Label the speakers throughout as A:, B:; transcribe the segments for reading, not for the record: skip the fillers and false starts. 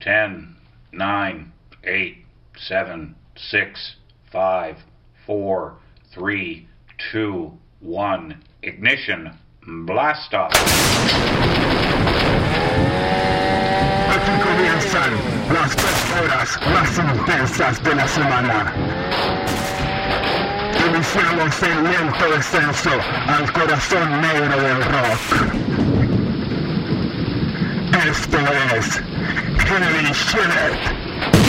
A: 10, 9, 8, 7, 6, 5, 4, 3, 2, 1. Ignition. Blast off.
B: Aquí comienzan las 2 horas más intensas de la semana. Iniciamos el lento descenso al corazón negro del rock. Esto es Heavy Shit.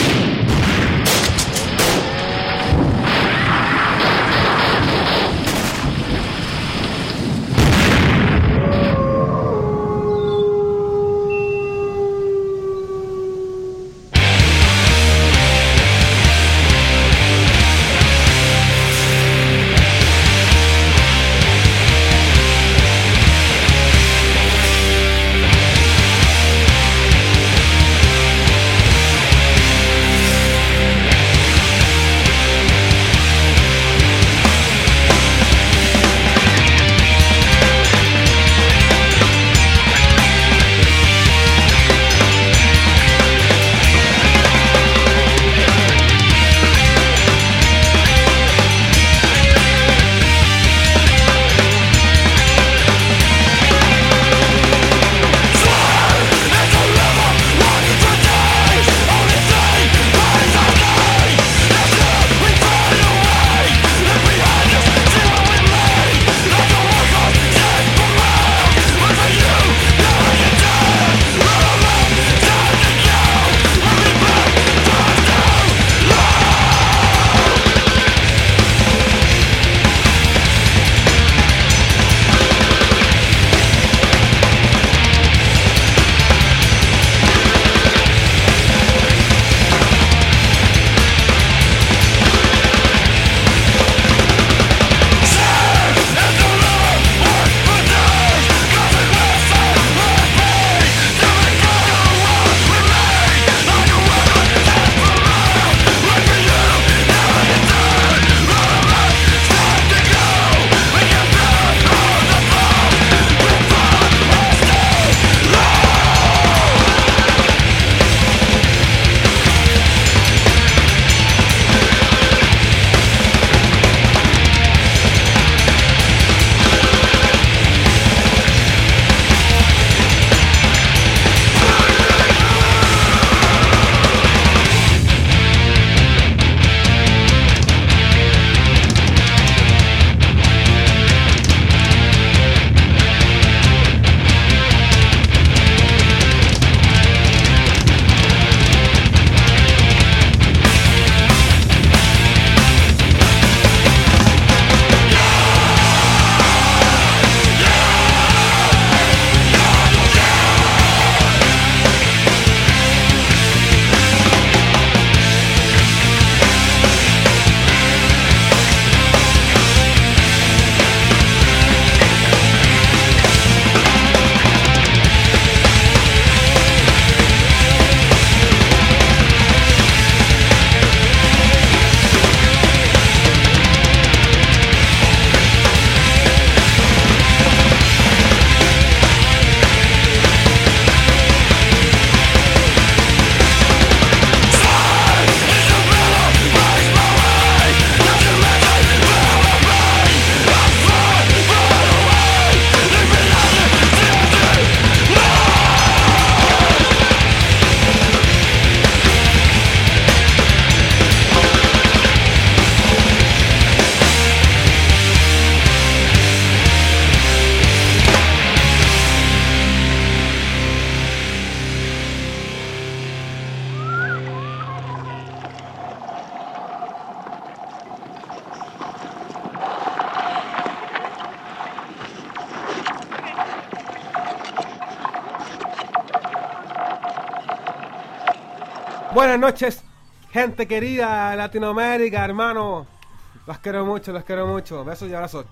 C: Buenas noches, gente querida, Latinoamérica, hermano. Los quiero mucho, los quiero mucho. Besos y abrazos.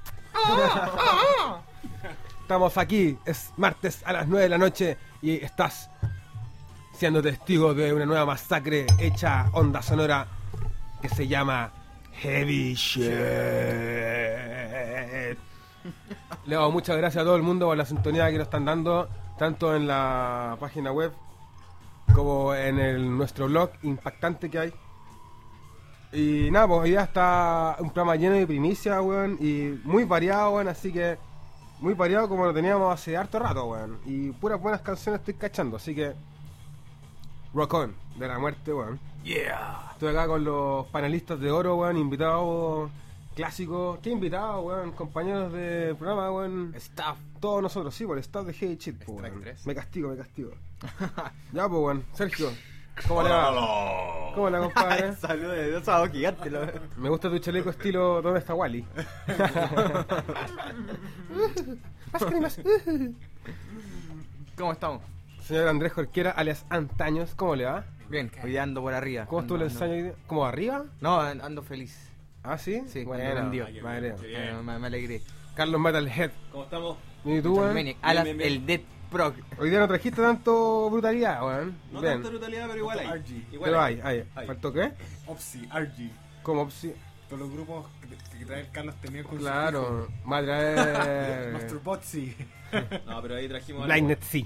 C: Estamos aquí, es martes a las 9 de la noche y estás siendo testigo de una nueva masacre hecha onda sonora que se llama Heavy Shit. Le doy muchas gracias a todo el mundo por la sintonía que nos están dando, tanto en la página web como en nuestro blog impactante que hay. Y nada, pues hoy día está un programa lleno de primicia, weón, y muy variado, weón, así que muy variado como lo teníamos hace harto rato, weón. Y puras buenas canciones estoy cachando, así que Rock On, de la muerte, weón.
D: Yeah.
C: Estoy acá con los panelistas de oro, weón, invitados clásicos. ¿Qué invitados, weón? Compañeros de programa, weón.
D: Staff.
C: Todos nosotros, sí, por el staff de Hey Shit, pues,
D: Strike
C: weón.
D: 3.
C: Me castigo. Ya, pues, weón. Sergio, ¿cómo le va? ¿Cómo le va, compadre?
D: Saludos de Dios a gigante.
C: Me gusta tu chaleco estilo ¿Dónde está Wally?
D: ¿Cómo estamos?
C: Señor Andrés Jorquera, alias Antaños, ¿cómo le va?
D: Bien, hoy día ando por arriba.
C: ¿Cómo estuvo el
D: Ando-
C: ensayo hoy día? ¿Cómo arriba?
D: No, ando feliz.
C: ¿Ah, sí?
D: Sí,
C: bueno,
D: prendido.
C: madre.
D: Me alegré.
C: Carlos Metalhead.
E: ¿Cómo estamos?
C: ¿Y tú, weón?
D: Maniac, alas,
E: bien, bien.
D: el Dead Prog.
C: Hoy día no trajiste tanto brutalidad, weón.
E: No
C: Bien.
E: tanta brutalidad, pero igual hay.
F: RG.
E: Igual
C: Pero hay.
E: Hay.
C: ¿Faltó qué?
F: Opsi, RG.
C: ¿Cómo? Sí.
F: Todos los grupos que trae el Carlos tenían con
C: Claro. Va a
F: su
C: traer...
F: Master Botsi.
E: No, pero ahí trajimos
C: Blindnet, sí.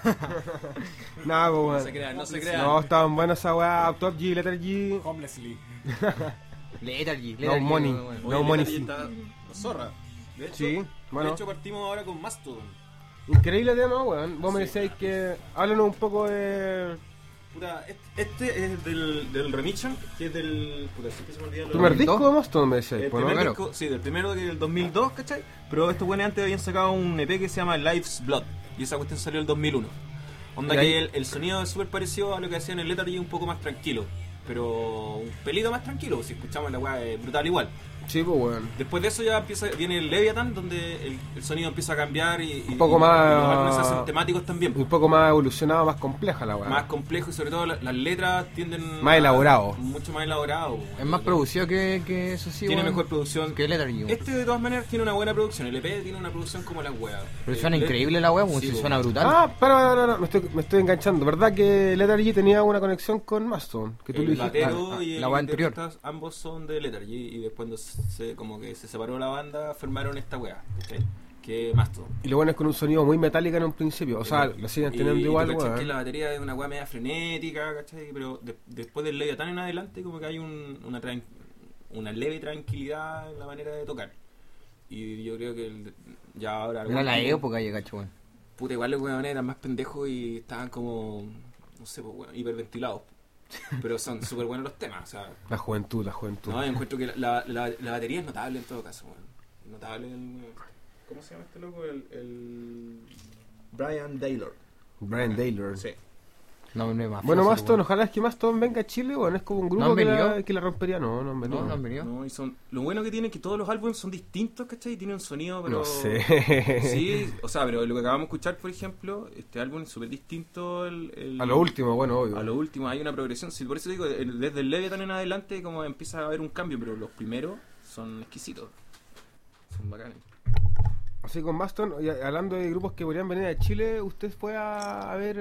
C: Nada, pues,
E: No
C: weón.
E: se crean, no se crean.
C: No, estaban buenas esa weá. Top G, Letter G.
F: Homelessly.
D: Lethargy.
C: No money.
E: Oye,
C: No money,
E: Lethargy
C: sí.
E: está zorra. De hecho,
C: Sí, bueno.
E: de hecho partimos ahora con Mastodon.
C: Increíble tema, weón. Vos me
E: Sí.
C: decíais que... Háblanos un poco de...
E: Puta, este es del Remission, que es del... Puta, siempre se me olvida
C: ¿Tu
E: lo-
C: primer
D: ¿2002?
C: disco de Mastodon, me decíais,
E: El
C: po, ¿no?
E: primer disco, sí, del primero del 2002, ¿cachai? Pero estos buenos antes habían sacado un EP que se llama Life's Blood. Y esa cuestión salió el 2001. Onda
C: Y ahí-
E: que el sonido es súper parecido a lo que hacían en Lethargy, un poco más tranquilo. Pero un pelito más tranquilo, si escuchamos la weá es brutal igual.
C: Sí, pues, weón.
E: Después de eso ya viene el Leviathan, donde el sonido empieza a cambiar y
C: Un poco más-
E: los álbumes se hacen temáticos también.
C: Un poco más evolucionado, más compleja la weá.
E: Más complejo y sobre todo las letras tienden
C: Más elaborado.
E: mucho más elaborado.
D: Es más producido que eso sí,
E: Tiene
D: weón.
E: mejor producción.
D: Que Lethargy, weón.
E: Este de todas maneras tiene una buena producción. El EP tiene una producción como la wea.
D: Pero suena increíble la weá, weón.
E: Sí,
D: Si
E: weón.
D: suena brutal.
C: Ah, pero no, me estoy enganchando. ¿Verdad que Letter G tenía una conexión con Mastodon? Que tú le
E: El
C: dijiste.
E: batero y el
D: la wea anterior.
E: guitarrista, ambos son de Lethargy y después cuando como que se separó la banda formaron esta wea, ¿cachai? Que Mastodon.
C: Y lo bueno es con un sonido muy metálico en un principio. O sea, lo siguen teniendo igual,
E: tú cachai
C: weón.
E: que la batería es una wea media frenética, ¿cachai? Pero después del Leviathan en adelante como que hay una leve tranquilidad en la manera de tocar. Y yo creo que ya ahora...
D: Era la
E: último-
D: época, ya cacho, weón.
E: Puta, igual los weones eran más pendejos y estaban como, no sé, pues, weón, hiperventilados. Pero son súper buenos los temas, o sea,
C: La juventud.
E: no, yo encuentro que la batería es notable en todo caso, weón. Notable ¿cómo se llama este loco? El Brian Taylor.
C: Brian Taylor.
E: Sí.
D: No, no es más.
C: Bueno,
D: fácil,
C: Mastodon,
D: weón.
C: ojalá es que Mastodon venga a Chile, bueno, es como un grupo
D: ¿No han
C: que,
D: venido?
C: que la rompería. No han venido.
D: No, no han venido.
E: No, y lo bueno que tiene es que todos los álbumes son distintos, ¿cachai? Y tienen un sonido, pero...
C: No sé.
E: Sí, o sea, pero lo que acabamos de escuchar, por ejemplo, este álbum es súper distinto
C: A lo último, bueno, obvio.
E: A lo último hay una progresión, sí, por eso digo, desde el Leviathan en adelante como empieza a haber un cambio, pero los primeros son exquisitos, son bacanes.
C: Así con Mastodon, y hablando de grupos que podrían venir a Chile, ¿usted fue a ver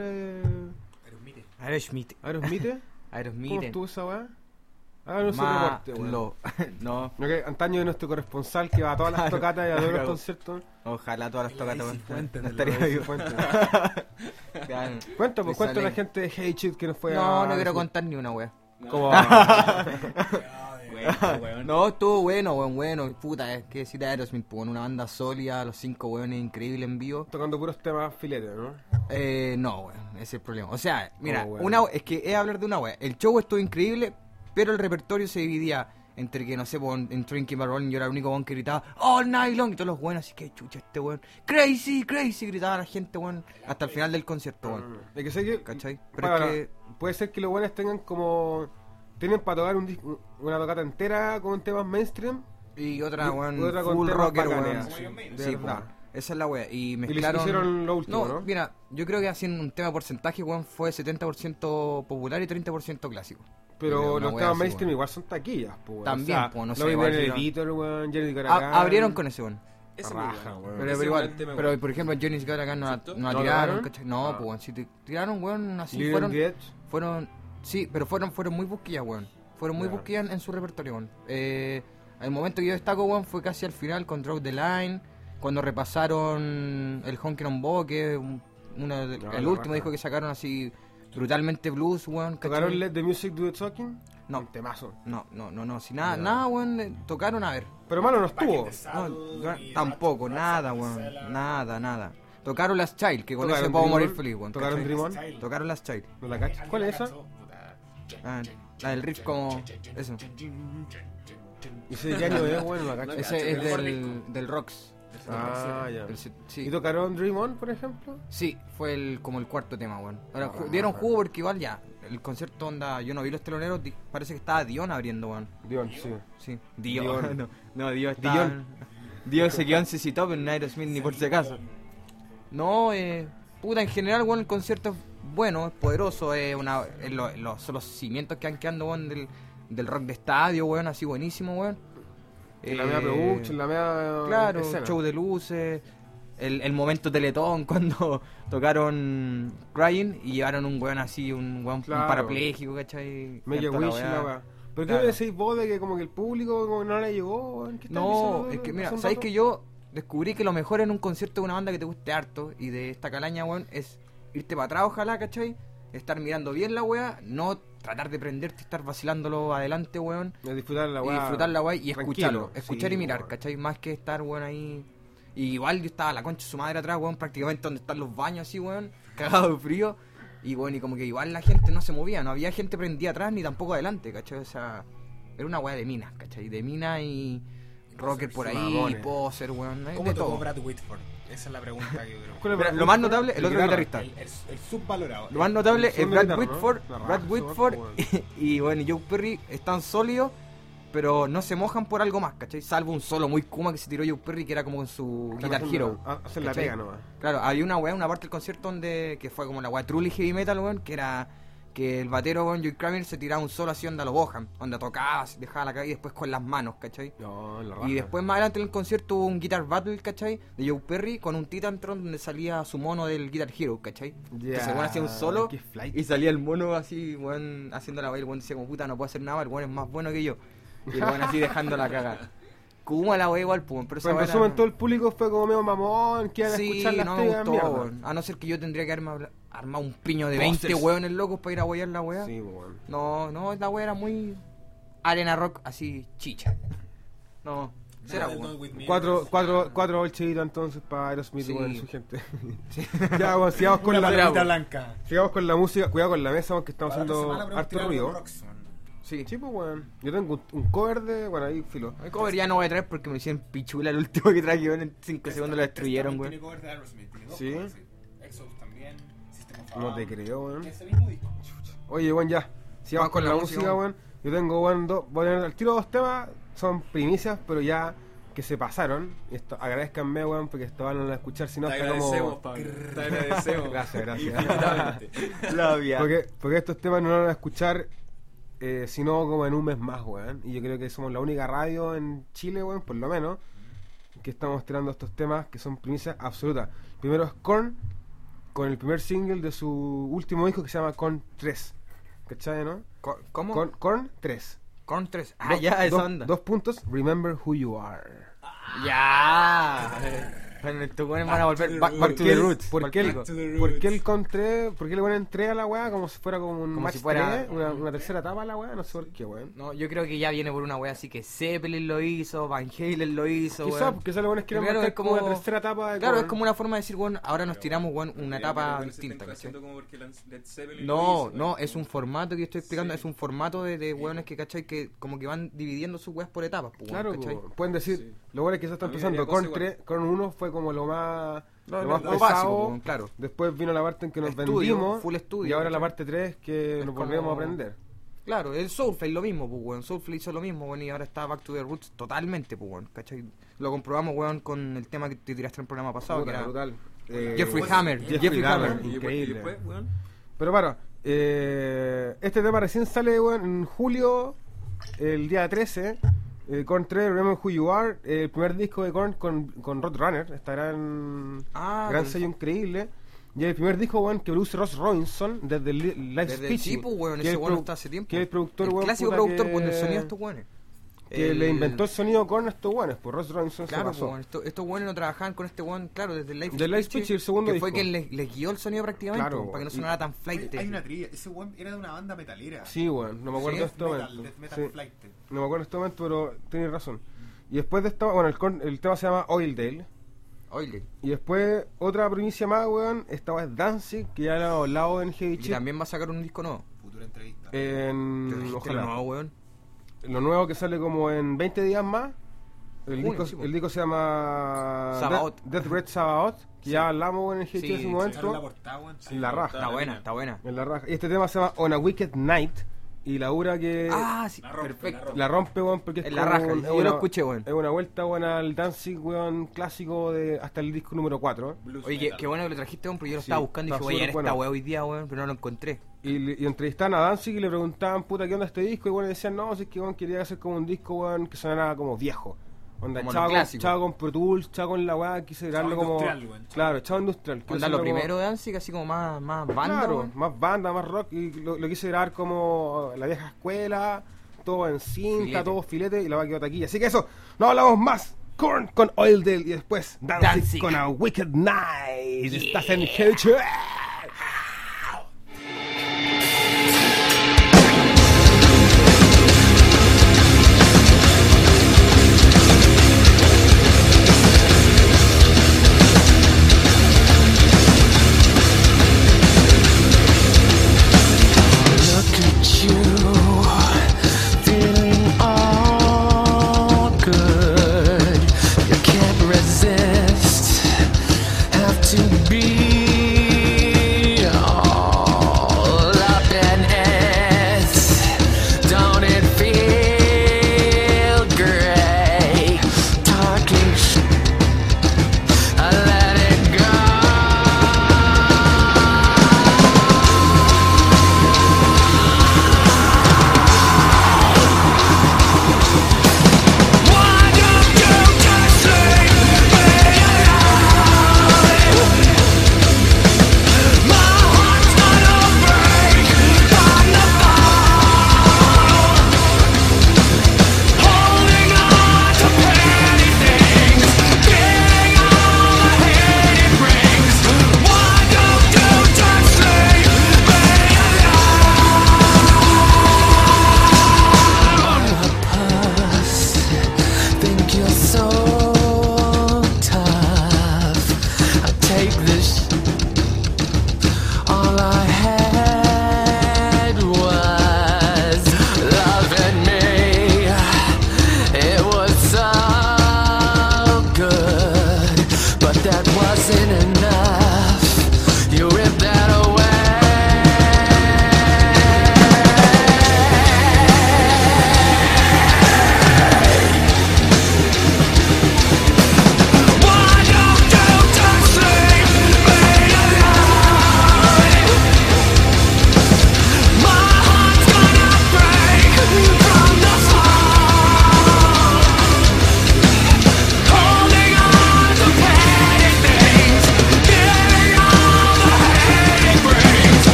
D: Aerosmith.
C: Aerosmith? ¿Cómo
D: Aerosmith.
C: estuvo esa weá? Háganos un
D: Ma-
C: reporte, weón.
D: lo- No,
C: Ok, Antaño es nuestro corresponsal que va a todas las
D: Claro,
C: tocatas y a todos los
D: claro.
C: conciertos.
D: ojalá todas las tocatas, weón.
F: Fuentes
D: No
F: de
D: estaría
F: la
D: vivo. Claro.
C: Cuenta, pues
D: Me
C: cuenta a la
D: salen-
C: gente de Hey Shit que nos fue
D: No,
C: a...
D: no quiero contar ni una wea.
C: Como
D: No, estuvo bueno, weón, bueno. Puta, es que si te Aerosmith, pues, una banda sólida, los 5 weones increíbles en vivo.
C: tocando puros temas filetes, ¿no?
D: No, weón, ese es el problema. O sea, mira,
C: Oh, weón.
D: es que es hablar de una wea. El show estuvo increíble, pero el repertorio se dividía entre que, no sé, pues, en Drinking My Rolling yo era el único weón que gritaba All Night Long y todos los weones, así que chucha este weón. Crazy, crazy, gritaba la gente, weón, hasta el final del concierto, weón.
C: Es que sé que...
D: ¿Cachai? Pero
C: Para-
D: es que...
C: Puede ser que los buenos tengan como... Tienen para tocar una tocata entera con temas mainstream.
D: Y otra,
C: Y
D: weón,
C: otra con
D: full
C: temas
D: rocker,
C: bacanes,
D: weón.
C: de
D: Sí,
C: verdad.
D: po. Esa es la wea. Y
C: les
D: mezclaron...
C: hicieron lo último, ¿no?
D: Mira, yo creo que haciendo un tema porcentaje, weón, fue 70% popular y 30% clásico.
C: Pero
D: Una
C: los
D: wea
C: temas
D: así,
C: mainstream
D: weón.
C: igual son taquillas, pues.
D: También, pues, no sé,
C: Lo
D: igual
C: vimos en
D: si no-
C: Editor, weón, Jenny Caracán.
D: Abrieron con ese, weón.
E: Ese
C: Raja,
E: es muy bueno.
C: weón.
D: Pero,
E: Ese
D: igual,
E: igual tema,
D: pero
E: weón.
D: por ejemplo, Johnny's Got a Gun no
E: ¿Cierto?
D: la
C: ¿No
D: tiraron,
C: tocaron?
D: ¿cachai? No,
C: Ah.
D: pues, weón, si te tiraron, weón, así
C: Little
D: fueron...
C: Get.
D: Sí, pero fueron muy busquillas, weón. Fueron muy
C: Ya.
D: busquillas en su repertorio, weón. El momento que yo destaco, weón, fue casi al final con Drop the Line, cuando repasaron el Honkin' on Bo, que es el
C: la
D: último
C: raja.
D: disco que sacaron así brutalmente blues, weón. ¿cachai?
C: ¿Tocaron Let the Music Do the Talking?
D: No.
C: Un temazo.
D: No, si nada, weón, tocaron a ver.
C: Pero malo no estuvo.
D: No, tampoco, nada, weón, nada. Tocaron Last Child, que con
C: ¿Tocaron
D: eso puedo
C: Dream
D: morir
C: On?
D: feliz, weón.
C: ¿Tocaron
D: ¿cachai?
C: Dream On?
D: Tocaron Last Child.
C: ¿No la cachas? ¿Cuál es esa?
D: La del riff como... eso.
C: ¿Y ese de qué año es, bueno, la cachas?
D: Ese es del Rocks.
C: Ah, ya.
D: Sí.
C: ¿Y tocaron Dream On, por ejemplo?
D: Sí, fue como el cuarto tema, weón. Ahora, dieron jugo porque igual ya, el concierto onda, yo no vi los teloneros, parece que estaba Dion abriendo, weón.
C: Dion, sí.
D: Sí,
C: Dion.
D: no, Dion está... Dion se quedó en CC Top en Aerosmith ni por si acaso. No, puta, en general, weón, el concierto es bueno, es poderoso, son los cimientos que han quedando, weón, del rock de estadio, weón, así buenísimo, weón.
C: La media production, la media
D: claro,
C: escena.
D: show de luces, el momento Teletón cuando tocaron Crying y llevaron un weón así, un
C: Claro.
D: parapléjico, ¿cachai?
C: Make a
D: Toda la
C: Wish y
D: weá.
C: la weá. ¿Pero
D: Claro.
C: qué me decís vos de que como que el público como que no le llegó? weón? ¿Qué estás diciendo,
D: No, es que mira,
C: hace un
D: ¿sabes
C: rato?
D: que yo descubrí que lo mejor en un concierto de una banda que te guste harto y de esta calaña, weón, es irte para atrás, ojalá, ¿cachai? Estar mirando bien la weá, no tratar de prenderte y estar vacilándolo adelante, weón.
C: De disfrutar la
D: Y
C: weá.
D: disfrutar la weá y
C: tranquilo.
D: escucharlo, escuchar
C: Sí,
D: y mirar,
C: weón.
D: ¿cachai? Más que estar, weón, ahí. Y igual yo estaba la concha de su madre atrás, weón, prácticamente donde están los baños así, weón, cagado de frío. Y bueno, y como que igual la gente no se movía, no había gente prendida atrás ni tampoco adelante, ¿cachai? O sea, era una weá de minas, ¿cachai? De minas y rocker por ahí,
C: mamones.
D: poser, weón,
F: ¿Cómo
D: de
F: tocó
D: todo.
F: Brad Whitford? Esa es la pregunta que yo creo.
C: ¿Cuál es
D: Mira,
C: el-
D: lo más notable, el otro
C: guitarra?
D: guitarrista.
F: El subvalorado.
D: Lo más notable
C: el
D: es
C: son de
D: Brad
C: guitarra, ¿no?
D: Whitford,
C: La raja,
D: Brad
C: ese
D: Whitford
C: weón,
D: y bueno, y Joe Perry están sólidos, pero no se mojan por algo más, ¿cachai? Salvo un solo muy kuma que se tiró Joe Perry que era como con su Guitar Hero.
C: Hacer la
D: ¿cachai?
C: pega nomás.
D: Claro, había una weá, una parte del concierto donde que fue como la weá truly heavy metal, weón, que era que el batero, weón, Joey Kramer se tiraba un solo así onda lo Bohan, onda tocaba, se dejaba la caída y después con las manos, ¿cachai?
C: No, la raja.
D: Y después más adelante en el concierto hubo un Guitar Battle, ¿cachai? De Joe Perry con un Titantron donde salía su mono del Guitar Hero, ¿cachai?
C: Ya,
D: Que se weón hacía un solo
C: qué flight.
D: y salía el mono así, weón, haciendo la baile, el weón decía como puta, no puedo hacer nada, el weón es más bueno que yo. Y el weón así dejando la cagada. Kuma la weá igual, pues, pero esa
C: Pero en
D: weá era-
C: resumen, todo el público fue como medio mamón, que iban a
D: Sí,
C: escuchar las
D: no me
C: pegas,
D: gustó,
C: mierda.
D: weón. A no ser que yo tendría que haberme armado un piño de 20 weones locos para ir a huear la weá.
C: Sí, weón.
D: No, la weá era muy arena rock así chicha. No, será weón.
C: Cuatro bolchevitos entonces para Aerosmith,
D: Sí.
C: weón, y su gente. Ya, weón, sigamos con
F: Una
C: la
F: palomita blanca.
C: sigamos con la música. Cuidado con la mesa, porque estamos
F: Para la otra semana
C: haciendo
F: podemos
C: harto
F: tirar algo de
C: ruido.
F: Roxxon.
D: Sí.
C: Sí, pues, weón. Yo tengo un cover de. Bueno, ahí filo.
D: El cover ya no voy a traer porque me hicieron pichula el último que traje, weón, en 5 segundos lo destruyeron,
F: También
D: weón.
F: tiene cover de Aerosmith, tiene dos
C: ¿Sí?
F: covers, Exodus también, System of a
C: No te
F: Down.
C: creo, weón.
F: Ese mismo disco.
C: Oye, weón, ya. Sigamos con la música, weón. Yo tengo, weón, voy a tener al tiro dos temas. Son primicias, pero ya que se pasaron. Y esto, agradezcanme, weón, porque esto van a escuchar, si no
E: Te
C: está
E: agradecemos,
C: como.
E: Pablo. Te agradecemos.
C: Gracias.
E: Infinitamente.
C: Porque estos temas no los van a escuchar sino como en un mes más, weón. Y yo creo que somos la única radio en Chile, weón, por lo menos, que estamos tirando estos temas que son primicias absolutas. Primero es Korn, con el primer single de su último disco que se llama Korn 3. ¿Cachai, no?
D: ¿Cómo?
C: Korn 3.
D: Korn 3. Ah, ya, esa onda.
C: 2 puntos, Remember Who You Are.
D: Ya. Bueno, estos weones van a volver back to the roots.
C: ¿Por qué
F: to the
C: ¿por
F: roots.
C: qué el Korn 3? ¿Por qué le ponen 3 a la weá? Como si fuera como un
D: Como
C: match
D: si fuera-
C: 3, una tercera etapa a la weá, no sé por qué, weón.
D: No, yo creo que ya viene por una wea así que Zeppelin lo hizo, Van Halen lo hizo,
C: Quizás,
D: weón.
C: porque los buenos quieren
D: Claro,
C: marcar
D: es
C: como
D: como-
C: una tercera etapa de
D: Claro,
C: Korn.
D: es como una forma de decir, bueno, ahora nos tiramos, bueno, una etapa
E: Pero se
D: distinta,
E: están
D: ¿cachai?
E: haciendo como porque Led Zeppelin
D: No,
E: lo hizo,
D: no, es un formato que yo estoy explicando, es un formato de weones que, ¿cachai? Que como que van dividiendo sus weas por etapas, pues,
C: Claro,
D: ¿cachai?
C: po, pueden decir,
E: Sí.
C: lo bueno es que se están
E: A mí me
C: empezando.
E: daría
C: Korn
E: cosa
C: 3, Korn 1 fue como lo más
D: Lo
C: pesado.
D: básico, po, claro.
C: Después vino la parte en que nos
D: Estudio,
C: vendimos.
D: full estudio,
C: y ahora la
D: ¿cachai?
C: parte 3 que
D: Es
C: nos
D: como-
C: volvemos a aprender.
D: Claro, el Soulfly lo mismo, pues, weón. Soulfly hizo lo mismo, weón, y ahora está Back to the Roots totalmente, pues, weón, ¿cachai? Lo comprobamos, weón, con el tema que te tiraste en el programa pasado,
C: Puta,
D: que era
C: brutal.
D: Jeffrey Hammer.
C: Jeffrey Hammer.
E: Y
C: Increíble.
E: después, weón,
C: Pero bueno, este tema recién sale, weón, en julio, el día 13. Korn 3, Remember Who You Are, el primer disco de Korn con Roadrunner, esta gran
D: pero-
C: sello increíble. Y el primer disco, weón, que produce Ross Robinson desde Live
D: Desde el
C: Speech.
D: tipo, weón,
C: que
D: ese
C: es
D: weón
C: produ-
D: está hace tiempo.
C: Que es el productor,
D: el
C: weón,
D: clásico
C: puta,
D: productor,
C: que-
D: weón, del sonido de estos weones.
C: que le inventó el sonido con estos buenos, pues Ross Robinson
D: Claro,
C: se pasó.
D: pues, estos buenos no trabajaban con este one, claro, desde el Life
C: Del Light Switch y el segundo
D: que fue
C: disco.
D: quien les guió el sonido prácticamente,
C: Claro,
D: pues, para que no
C: y-
D: sonara tan
F: Oye,
D: flight.
F: hay una trivia. Ese weón era de una banda metalera.
C: Sí, weón, no me acuerdo
D: Sí,
C: de este momento.
F: Death metal
C: Sí,
F: flight.
C: no me acuerdo de este momento, pero tienes razón. Y después de esta, bueno, el tema se llama Oildale.
D: Oye,
C: Y después otra primicia más, weón, esta vez Danzig, que ya lo hemos hablado en Heavy
D: y
C: Chip.
D: también va a sacar un disco nuevo.
F: Futura entrevista.
D: ¿Te
C: En,
D: dijiste
C: ojalá.
D: lo nuevo, weón?
C: Lo nuevo que sale como en 20 días más. El,
D: Junio,
C: disco,
D: sí, po.
C: el disco se llama
D: Sabaoth.
C: Death Red Sabaoth, que ya hablamos en el Heavy
D: Sí,
C: Chip en su
D: sí,
C: momento.
F: ¿Sacaron la portada, weón?
C: En la raja.
D: Está buena, está buena.
C: En la raja. Y este tema se llama On a Wicked Night. Y la dura que
D: Ah, sí,
F: La rompe,
D: perfecto.
C: la rompe, weón, porque es
D: En la
C: como
D: raja,
C: es
D: yo
C: una-
D: lo escuché, weón.
C: Es una vuelta, weón, al Danzig, weón, clásico de hasta el disco número 4.
F: Blues
D: Oye,
F: metal.
D: qué bueno que lo trajiste, weón, porque yo lo
C: Sí,
D: estaba buscando y
C: está
D: dije, voy a
C: súper
D: llegar esta
C: bueno.
D: weá hoy día, weón, pero no lo encontré.
C: Y entrevistaban a Danzig y le preguntaban, puta, ¿qué onda este disco? Y bueno, decían, no, si es que weón quería hacer como un disco, weón, que sonara como viejo. Onda,
D: Como lo
C: echaba
D: clásico.
C: echaba con Pro Tools, echaba con la weá, quise
F: Echaba
C: grabarlo como...
F: industrial, weón.
C: Claro, echaba industrial. Quiero
D: Onda, lo
C: hacerlo como-
D: primero de Danzig, así como más banda,
C: Claro,
D: weón.
C: más banda, más rock. Y lo quise grabar como la vieja escuela, todo en cinta,
D: Filete.
C: todo filete, y la va a quedar taquilla. Así que eso, no hablamos más. Korn con Oildale y después Danzig,
D: Danzig.
C: con A Wicked Night. Estás en Hellshire.
G: Look at you, feeling all good. You can't resist, have to be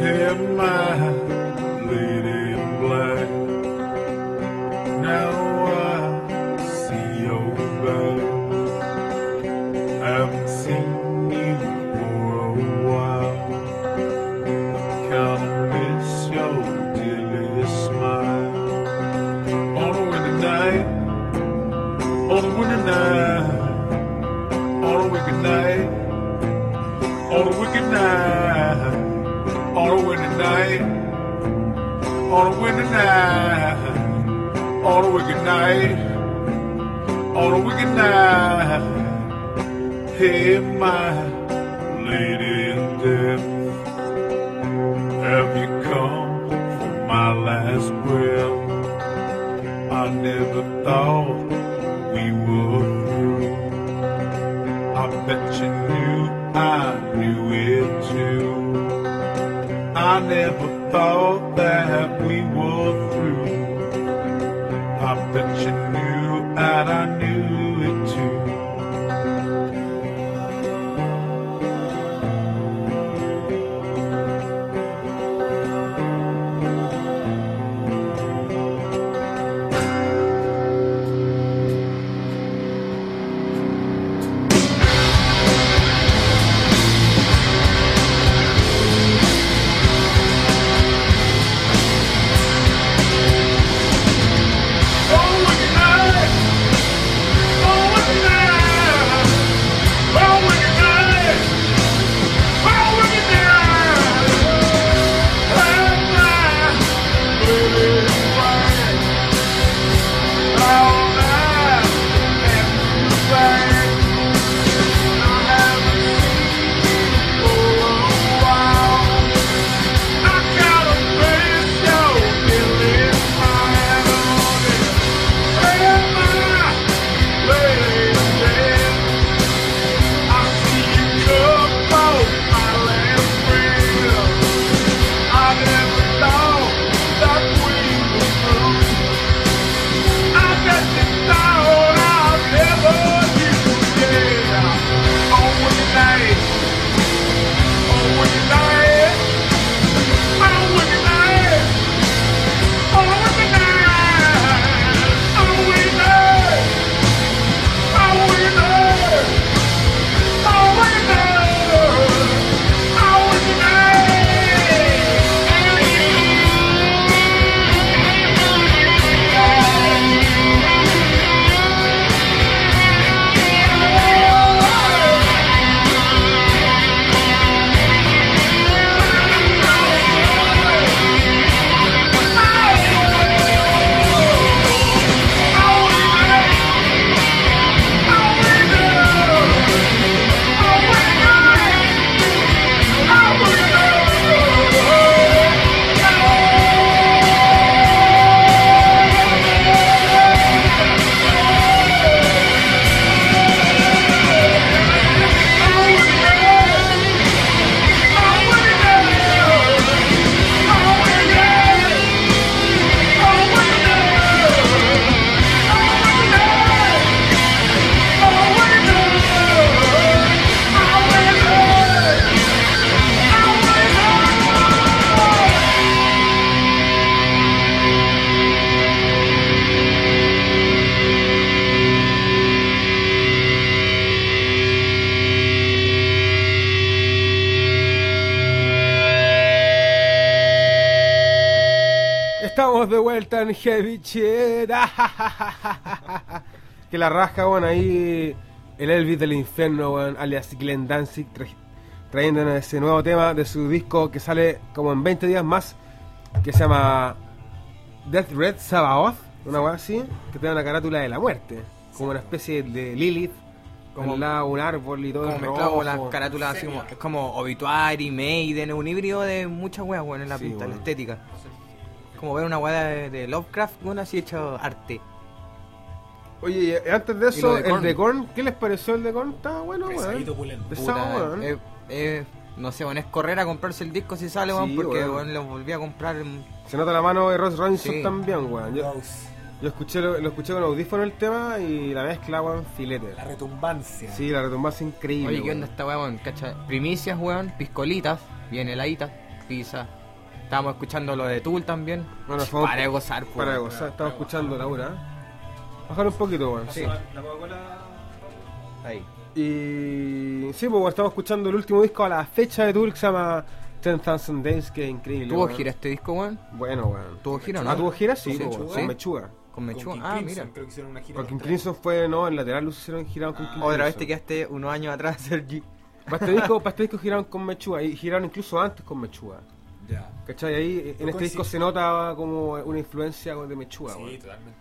H: Hey, my lady in black. Now I see your back. Haven't seen you for a while. Kinda miss your dearly smile. On a winter night, on a winter night, on a wicked night, on a wicked night, on a winter night, on a winter night, on a wicked night, on a wicked night. Hey, my lady in death, have you come for my last breath? I never thought we were through. I bet you knew I knew it too. I never thought that we were through. I bet you knew that I knew it too.
C: Estamos de vuelta en Heavy Shit. Que la raja, bueno, ahí el Elvis del infierno, bueno, alias Glenn Danzig, trayéndonos ese nuevo tema de su disco que sale como en 20 días más, que se llama Death Red Sabaoth, una weá así, que tiene una carátula de la muerte, como una especie de Lilith, como un árbol y todo
D: como
C: el
D: mezclado
C: rojo.
D: con las carátulas así como, es como Obituary, Maiden, un híbrido de muchas weas, bueno, en la
C: Sí,
D: pinta, en
C: bueno.
D: la estética. Como ver una wea de Lovecraft, bueno, así hecho arte.
C: Oye, y antes de
D: Y
C: eso,
D: lo de
C: el
D: Korn.
C: de Korn, ¿qué les pareció el de Korn? Estaba bueno,
F: Pesadito,
C: weón.
F: pulento.
C: Pesado, weón.
D: No sé, bueno, es correr a comprarse el disco si sale, weón,
C: Sí,
D: porque
C: weón.
D: weón, lo volví a comprar en...
C: Se nota la mano de Ross Robinson
D: Sí.
C: también, weón. Yo escuché lo escuché con audífono el tema y la mezcla, weón, filete.
F: La retumbancia.
C: Sí, la retumbancia increíble.
D: Oye, ¿qué
C: weón.
D: onda esta weá, weón? ¿Cacha? Primicias, weón, piscolitas, bien heladitas. Pizza. Estábamos escuchando lo de Tool también.
C: Bueno, fue
D: Para de gozar, po.
C: Para gozar, estamos escuchando la hora. Bajar un poquito, weón.
D: Sí.
E: La Coca-Cola.
D: Ahí.
C: Y sí, pues estamos escuchando el último disco a la fecha de Tool que se llama 10,000 Days, que es increíble.
D: ¿Tuvo
C: weón.
D: gira este disco, weón?
C: Bueno, weón.
D: ¿Tuvo gira, no?
C: Ah, ¿tuvo gira? Sí,
D: Sí,
C: pues,
D: Mechuga.
C: con Mechuga.
D: Con Mechuga.
E: King
D: Ah,
E: Crimson,
D: mira.
E: creo que hicieron una gira.
C: Con King
E: los tres.
C: Crimson fue, no, en lateral los hicieron, giraron con King
D: Otra vez
C: Crimson.
D: te quedaste unos años atrás, Sergi.
C: Para este disco giraron con Mechuga y giraron incluso antes con Mechuga.
E: Ya.
C: ¿Cachai? Ahí en este disco se nota como una influencia de Mechuga,
E: Sí,
C: weón.
E: totalmente.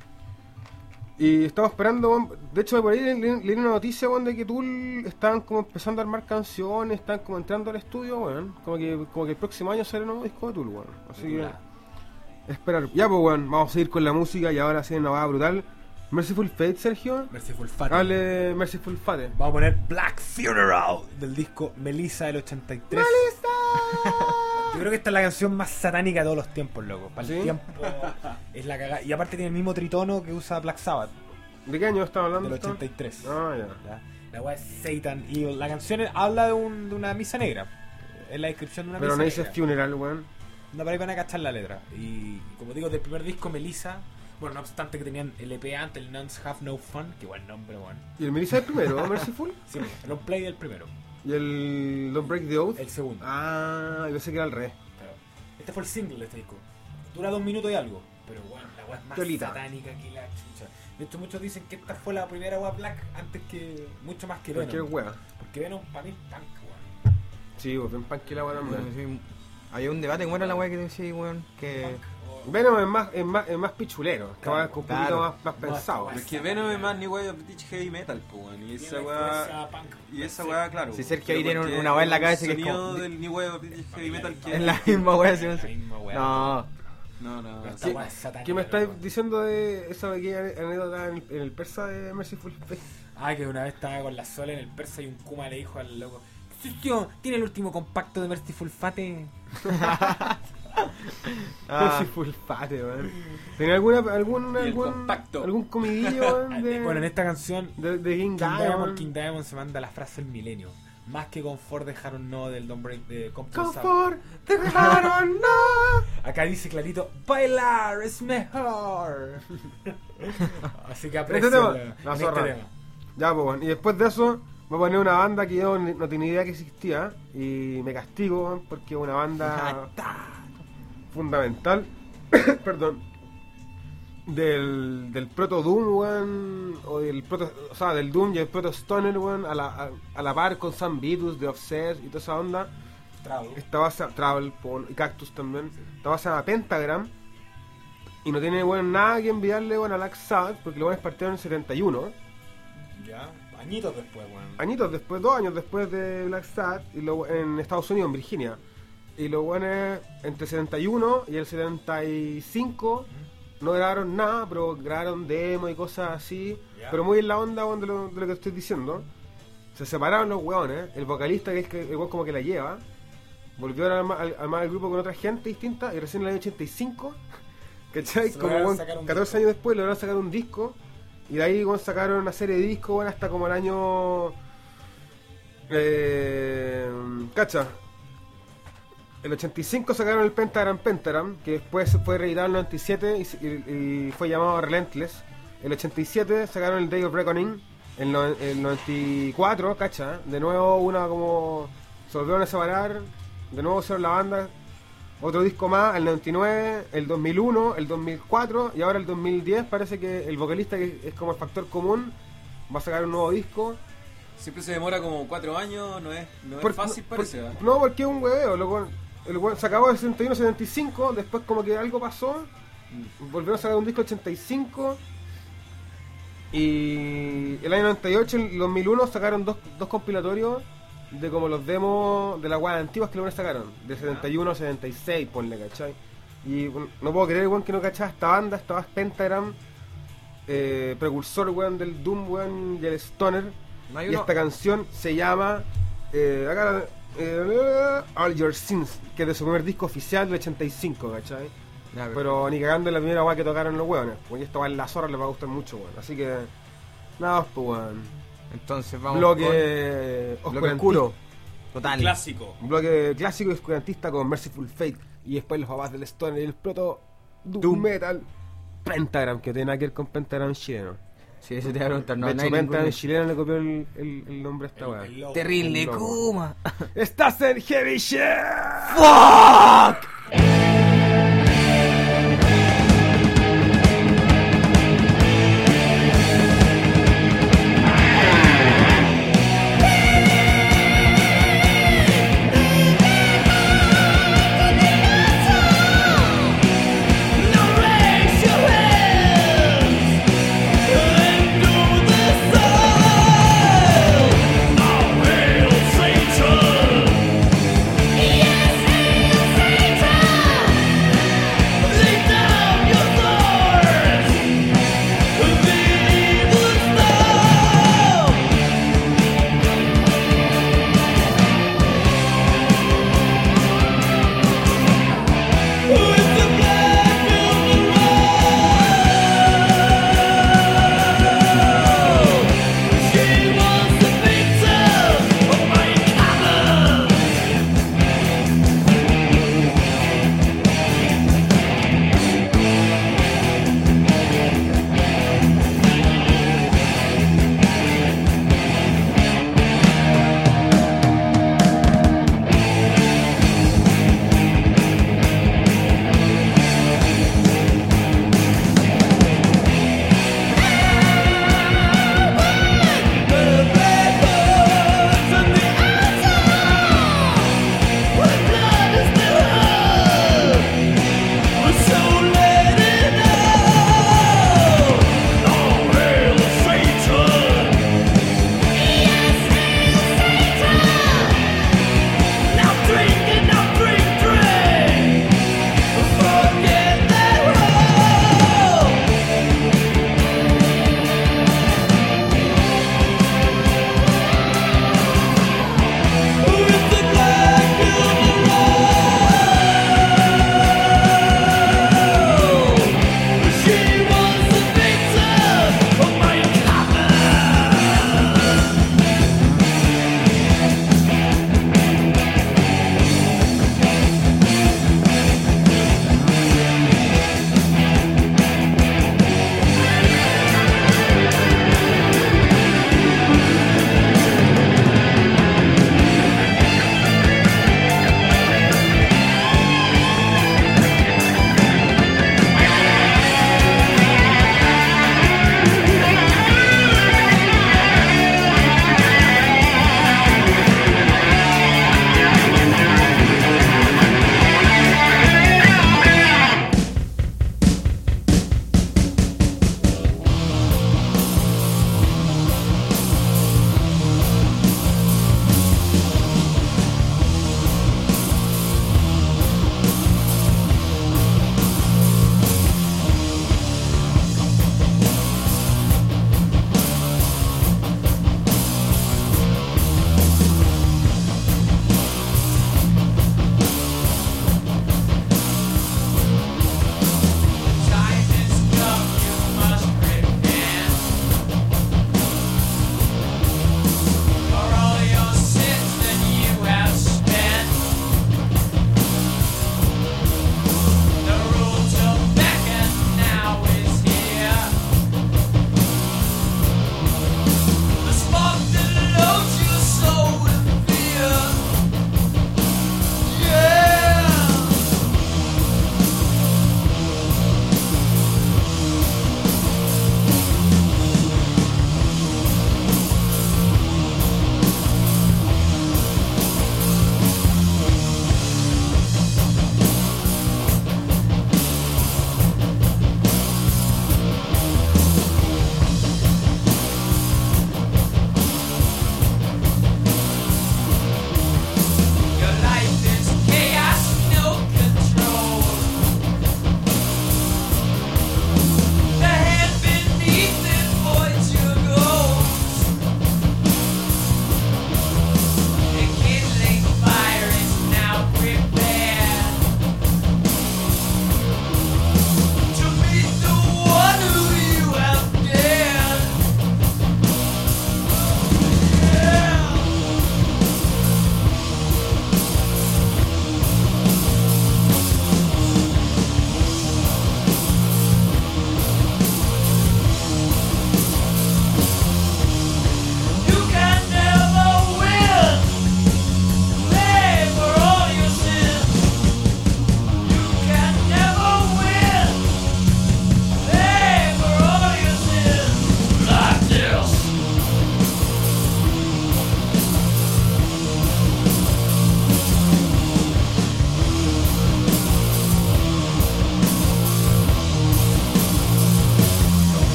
C: Y estamos esperando, weón. De hecho, por ahí leí una noticia, weón, de que Tool estaban como empezando a armar canciones, están como entrando al estudio, weón. Como que el próximo año sale un nuevo disco de Tool, weón. Así que,
E: Ya.
C: esperar. Ya, pues, weón, vamos a seguir con la música y ahora sí una vaga brutal. Merciful Fate, Sergio.
F: Merciful Fate.
C: Hable Merciful Fate.
F: Vamos a poner Black Funeral del disco Melissa del 83. Yo creo que esta es la canción más satánica de todos los tiempos, loco. Para el
C: ¿Sí?
F: tiempo es la cagada. Y aparte tiene el mismo tritono que usa Black Sabbath
C: ¿De qué año estamos hablando?
F: del
C: esto?
F: 83.
C: Ah, ya.
F: ¿Ya? La weá es Satan Evil. La canción habla de una misa negra. Es la descripción de una
C: Pero
F: misa
C: no dice
F: negra.
C: funeral, weón.
F: No, pero ahí van a cachar la letra. Y como digo, del primer disco Melissa. Bueno, no obstante que tenían el EP antes, el Nuns Have No Fun. Que buen nombre, weón.
C: ¿Y el Melissa es el primero, Merciful?
F: Sí, el on play del primero.
C: ¿Y el Don't Break the Oath?
F: El segundo.
C: Ah, yo pensé que era al revés.
F: Claro. Este fue el single de este disco. Dura 2 minutos y algo. Pero bueno, la weá es más
C: Piolita.
F: satánica que la chucha. De hecho, muchos dicen que esta fue la primera weá black antes que. Mucho más que
C: Cualquier
F: Venom.
C: wea.
F: Porque Venom para mí es punk, weón.
C: Sí, pues bien punk que la wea también.
D: Sí. Había un debate, ¿cómo era la weá que decía, weón? Que...
C: Venom es más pichulero, que va con un poquito
D: Claro.
C: más pensado.
F: Más-
I: Es que Venom es más New Wave of British Heavy Metal, po, weón. Y esa weá.
F: Y
I: Claro.
D: Si Sergio
I: pero
D: ahí tiene
I: porque
D: una weá en la cabeza que es
I: el sonido
D: como-
I: del New Wave of British Heavy Metal que.
D: Es la misma weá, ¿sí?
F: La misma weá.
D: No.
I: No.
F: Esta weá es satánica,
C: ¿Qué me estáis
F: loco.
C: diciendo de esa pequeña anécdota en el persa de Merciful Fate?
F: Ah, que una vez estaba con la sola en el persa y un Kuma le dijo al loco: Sergio, ¿tiene el último compacto de Merciful Fate?
C: Merciful Fate, weón. ¿Tenía algún
I: compacto.
C: algún comidillo, weón, de,
F: Bueno, en esta canción
C: de King Diamond?
F: King Diamond se manda la frase del milenio. Más que Confort dejaron no del Don't Break de Compton Sound.
C: Confort, dejaron no.
F: Acá dice clarito, bailar es mejor. Así que
C: Este
F: aprecio
C: tema,
F: en
C: la
F: este
C: zorra.
F: tema.
C: Ya, pues, weón. Y después de eso, voy a poner una banda que yo no tenía idea que existía. Y me castigo, weón, porque es una banda fundamental. Perdón. Del Proto Doom, weón. O del Doom y el Proto Stoner, weón. A la par con Sam Vitus, The Obsessed y toda esa onda.
F: Travel.
C: Esta base, Travel y Cactus también. Esta base se llama Pentagram. Y no tiene, weón, nada que enviarle, weón, a Black Sabbath. Porque lo van a partieron en el 71.
F: Ya, añitos después, weón.
C: Añitos después, 2 años después de Black Sabbath, y en Estados Unidos, en Virginia. Y los buenos entre el 71 y el 75 no grabaron nada, pero grabaron demos y cosas así.
F: Ya.
C: Pero muy en la onda, weón, de lo que estoy diciendo. Se separaron los weones, el vocalista, que es el weón como que la lleva, volvió a armar el grupo con otra gente distinta, y recién en el año 85, ¿cachai?
F: Se
C: Como
F: lograron
C: weón,
F: sacar un
C: 14
F: disco.
C: años después lograron sacar un disco. Y de ahí weón, sacaron una serie de discos, weón, hasta como el año... cacha. El 85 sacaron el Pentagram, que después fue reeditado en el 97 y fue llamado Relentless. El 87 sacaron el Day of Reckoning. El 94, cacha. De nuevo una como... se volvieron a separar. De nuevo hicieron la banda. Otro disco más, el 99, el 2001, el 2004 y ahora el 2010. Parece que el vocalista, que es como el factor común, va a sacar un nuevo disco.
I: Siempre se demora como 4 años, no es fácil, parece. ¿verdad?
C: No, porque es un hueveo, loco. El weón se acabó el 61-75, después como que algo pasó, volvieron a sacar un disco 85 y el año 98, el 2001 sacaron dos compilatorios de como los demos de las weas antiguas que luego sacaron, de 71 a 76, ponle, ¿cachai? Y bueno, no puedo creer, weón, que no cachaba esta banda, esta Pentagram, precursor, weón, del Doom, weón, y el Stoner.
D: No hay
C: Y
D: uno-
C: esta canción se llama All Your Sins, que es de su primer disco oficial del 85, ¿cachai?
D: Ya,
C: Pero ni cagando en la primera weá que tocaron los weones, porque esto va en la zorra, les va a gustar mucho, weón. Así que, nada, pues weón.
D: Entonces vamos
C: Bloque
D: con... Bloque
C: oscuro.
D: Total.
E: Clásico.
C: Un bloque clásico y oscurantista con Merciful Fate. Y después los papás del Stoner y el proto Doom Metal. Pentagram, que tiene nada que ver con Pentagram chileno.
D: Sí, eso te iba a preguntar. No,
C: De
D: no
C: hecho,
D: hay
C: Pentagram
D: ningún...
C: chileno le copió el nombre a esta weá.
F: El logo.
D: Terrible
C: El logo.
D: Kuma.
C: ¡Estás en Heavy Shit!
D: ¡Fuck!
G: Yes, Satan!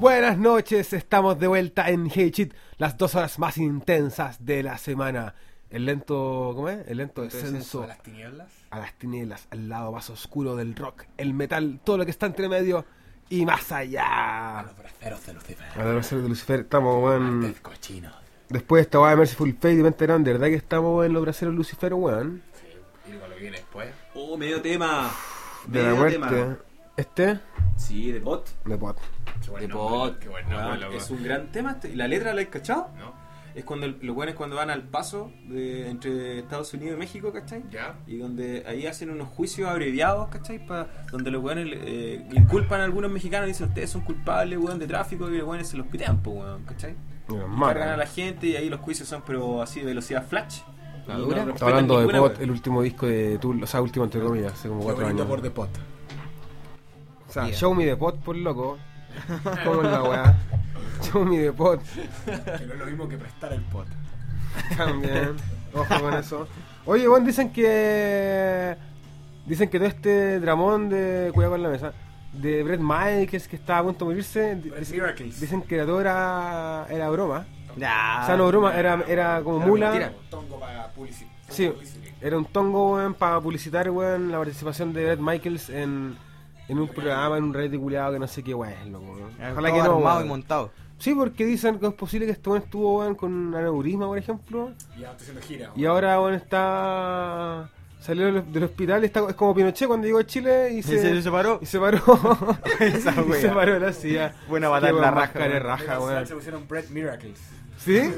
C: Buenas noches, estamos de vuelta en Hey Cheat, las 2 horas más intensas de la semana. El lento, ¿cómo es? El lento descenso
F: a las tinieblas.
C: a las tinieblas, al lado más oscuro del rock, el metal, todo lo que está entre medio y más allá.
F: A los braceros de Lucifer.
C: A los braceros de Lucifer, estamos, weón.
F: Martes cochino.
C: Después de esta weá de Merciful Fate y Mente Grande, ¿verdad que estamos en los braceros de Lucifer, weón?
F: Y con lo que viene después.
E: Oh, medio tema.
C: De la
E: Medio
C: muerte.
E: tema.
C: Este,
E: Sí, de Bot.
C: de pot.
F: Qué buen
E: De
F: nombre,
E: Bot.
F: Qué buen
E: Weón,
F: nombre, loco.
E: es un gran tema. ¿Y la letra la has cachado?
F: ¿No?
E: Es cuando los buenos cuando van al paso entre Estados Unidos y México, ¿cachai?
F: Ya.
E: Y donde ahí hacen unos juicios abreviados, ¿cachai? Donde los buenos inculpan a algunos mexicanos y dicen ustedes son culpables, weón, de tráfico, y los buenos se los pitean, pues, weón, ¿cachai? Y cargan a la gente y ahí los juicios son pero así de velocidad flash.
D: ¿La
E: Y
D: dura?
E: no
C: Estaba hablando de
E: respetan
C: Pot,
E: ninguna,
C: el último disco de Tool, o sea, último entre comillas, hace como 4 años.
F: por The Pot.
C: O sea,
D: Yeah.
C: Show Me the Pot, por loco. ¿Cómo es la weá? Show Me the Pot.
F: Que no es lo mismo que prestar el pot.
C: También. Ojo con eso. Oye, bueno, dicen que todo este dramón de Cuidado con la Mesa, de Bret Michaels que estaba a punto de morirse,
F: Miracles.
C: dicen que todo era broma.
D: Ya.
C: O sea, no broma, era como mula.
D: mentira.
F: Tongo para publicidad.
C: Sí, era un tongo, weón, para publicitar, weón, la participación de Bret Michaels en un programa, en un reality culiado que no sé qué weón es, loco. Weón. Ojalá que no,
D: armado
C: weón.
D: y montado.
C: Sí, porque dicen que es posible que este weón estuvo, weón, con un aneurisma, por ejemplo.
F: Y ya está haciendo gira.
C: Y ahora, weón, salió del hospital, es como Pinochet cuando llegó a Chile y se
D: separó.
C: Y se paró.
D: Esa
C: Y
D: wea.
C: se paró de la silla.
D: Buena batalla en la raja, weón.
C: raja, weón.
F: Se pusieron Brett Miracles.
C: ¿Sí?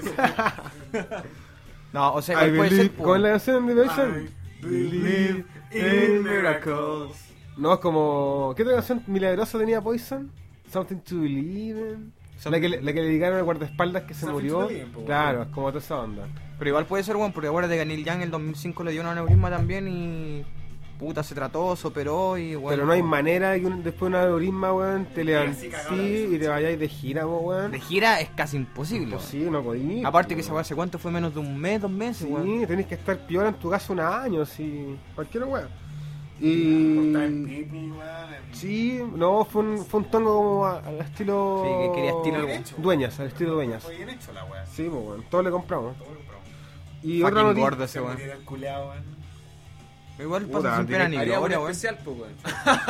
D: No, o sea,
C: I
D: igual puede
C: believe,
D: ser. po.
C: ¿cómo es la canción de Bison?
F: Believe in miracles.
C: No, es como... ¿Qué otra canción milagrosa tenía Poison? Something to Believe in. La que le dedicaron al guardaespaldas que se
F: Something
C: murió.
F: to Believe in, po,
C: Claro,
F: weón.
C: es como toda esa onda.
D: Pero igual puede ser, bueno, porque acuérdate que a Neil Young en el 2005 le dio un aneurisma también y. Puta, se trató, se operó y, bueno.
C: Pero no hay manera de que después de un aneurisma, weón, te
F: así
C: levantís
F: cagado la
C: y te vayáis de gira, weón.
D: De gira es casi imposible.
C: Pues
D: weón.
C: sí, no podí.
D: Aparte que esa weá hace cuánto fue menos de un mes, 2 meses, weón.
C: Sí, tenés que estar piola en tu casa un año, sí. Cualquier weón. Y...
F: Cortar en pipi, weón.
C: Sí, no, fue un tongo como al estilo...
D: Sí, que quería estilo
F: Bien hecho.
C: Dueñas, al estilo Dueñas.
F: Fue bien hecho la weá.
C: Sí, pues bueno, todos le compramos.
F: Todo lo compramos.
C: Y
D: Fucking
C: otra noticia...
D: gordo ese
F: Se
D: weón.
F: murió el culeado, weón.
D: Pero igual
C: Puta,
D: pasa sin pena ni
E: Haríamos un
D: gloria, weón.
E: especial, pues, weón.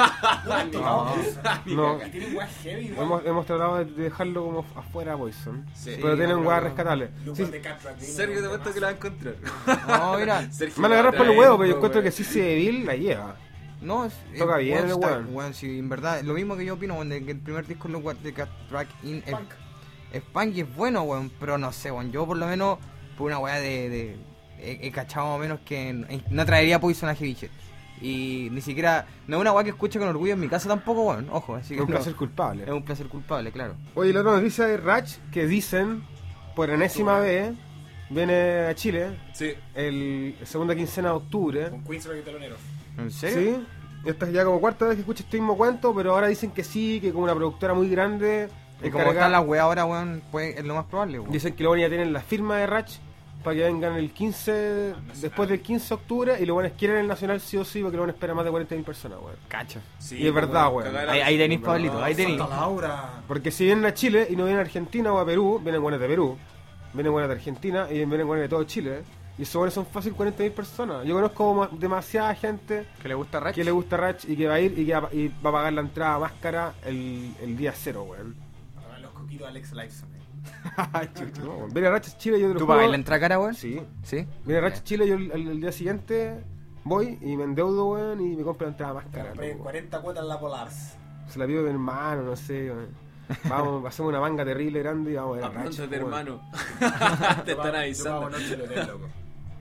C: No,
F: Y tiene weá heavy, weón.
C: hemos tratado de dejarlo como afuera Poison.
E: Sí.
C: Pero tienen
F: no,
C: weas
F: no.
C: rescatables.
F: Lucas
C: Sí,
F: de Catra, tiene
E: Sergio, te
F: un
E: cuento que la va a encontrar.
D: No, mira.
E: Sergio
C: me van a agarrar
E: la
C: por el
E: trae,
C: huevo, pero yo
E: pues,
C: encuentro que
E: weón.
C: si Civil la lleva.
D: No,
C: Toca bien el
D: está-
C: weón.
D: weón, sí, en verdad, lo mismo que yo opino, weón, de que el primer disco de Cat Track In
F: Punk.
D: es punk y es bueno, weón, pero no sé, weón, yo por lo menos, por una weá he cachado más o menos que no traería Poison a Heavy Shit. Y ni siquiera, no es una weá que escuche con orgullo en mi casa tampoco, weón, ojo, así
C: Es
D: que
C: un
D: no,
C: placer culpable.
D: es un placer culpable, claro.
C: Oye, la otra noticia de Ratch, que dicen, por enésima vez, viene a Chile
E: Sí.
C: el segunda quincena de octubre.
F: Con Queens Reggaetoneros.
D: ¿En serio?
C: Sí, esta es ya como cuarta vez que escucho este mismo cuento, pero ahora dicen que sí, que como una productora muy grande.
D: Y como
C: encargada-
D: están las weas ahora, weón, pues es lo más probable, weón.
C: Dicen que luego ya tienen la firma de Ratch para que vengan el 15, después del 15 de octubre, y los buenos quieren el Nacional sí o sí, porque los buenos esperan más de 40.000 personas, weón.
D: Cacho.
E: Sí,
C: Y es verdad, weón.
E: cagar a-
D: Ahí tenéis, Pablito, ahí tenéis.
F: Santa Laura.
C: Porque si vienen a Chile y no vienen a Argentina o a Perú, vienen buenos de Perú, vienen buenos de Argentina y vienen buenos de todo Chile. Y esos buenos son fácil 40.000 personas. Yo conozco demasiada gente
D: ¿Que le gusta Ratch?
C: que le gusta Ratch y que va a ir y que va a pagar la entrada más cara el día cero, weón.
F: A ver, los coquitos Alex Lifeson.
C: No, weón. Viene Ratch a Chile y yo te lo
D: ¿Tú
C: juro-
D: pagas la entrada cara, weón?
C: Sí.
D: ¿Sí?
C: Viene Ratch a Chile y yo el día siguiente voy y me endeudo, weón, y me compro la entrada más cara.
F: Compré
C: loco.
F: 40 cuotas en la Polars.
C: Se la pido a mi hermano, no sé, weón. Vamos, hacemos una manga terrible grande y vamos a ver a Ratch.
E: Apúntate,
C: weón.
E: hermano. Te están
F: Yo pago
E: avisando.
F: noche el hotel, loco.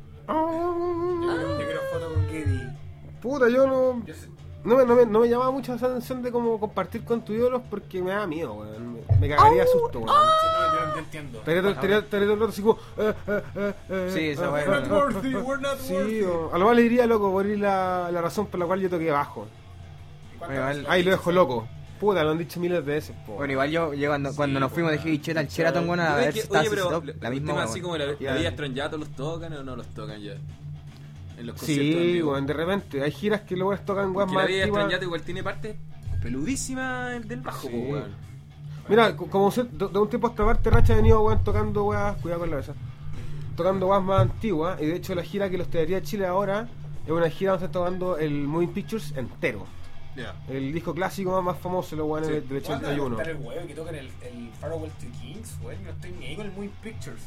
C: Oh.
F: Yo quiero foto con Geddy.
C: Puta, yo no...
F: Yo sé-
C: No me llamaba mucho la atención de cómo compartir con tus ídolos porque me da miedo, weón. Me cagaría de susto, weón.
F: Sí, no, yo entiendo.
C: Estaría todo el rato así como...
D: Sí, esa weá
F: We're
D: no.
F: not worthy, we're not
C: Sí,
F: worthy.
C: a lo más le diría, loco, por ir la razón por la cual yo toqué bajo.
D: Igual-
C: Ahí lo dejo loco. Puta, lo han dicho miles de veces, po.
D: Bueno, igual yo cuando nos fuimos de Heavy Chet al Sheraton, bueno, a
E: Oye,
D: ver si estaba
E: oye, pero
D: Top, la misma
E: tema
D: weá,
E: así
D: weón.
E: como la
C: Ya.
E: Villa Estranyato, ¿los tocan o no los tocan ya? En los conciertos en
C: Sí,
E: vivo.
C: weón, de repente. Hay giras que luego tocan weas
E: Que
C: más
E: la Villa
C: antiguas.
E: Estranyato igual tiene parte peludísima del bajo,
C: Sí.
E: po, weón.
C: Mira, como de un tiempo a esta parte, Racha ha venido, weón, tocando weas, cuidado con la mesa, tocando weas más antiguas, y de hecho la gira que los traería Chile ahora es una gira donde está tocando el Moving Pictures entero. El disco clásico más famoso, los weones del 81.
F: el huevo que tocan el Farewell to Kings, weón, no estoy ni ahí con el Moving Pictures.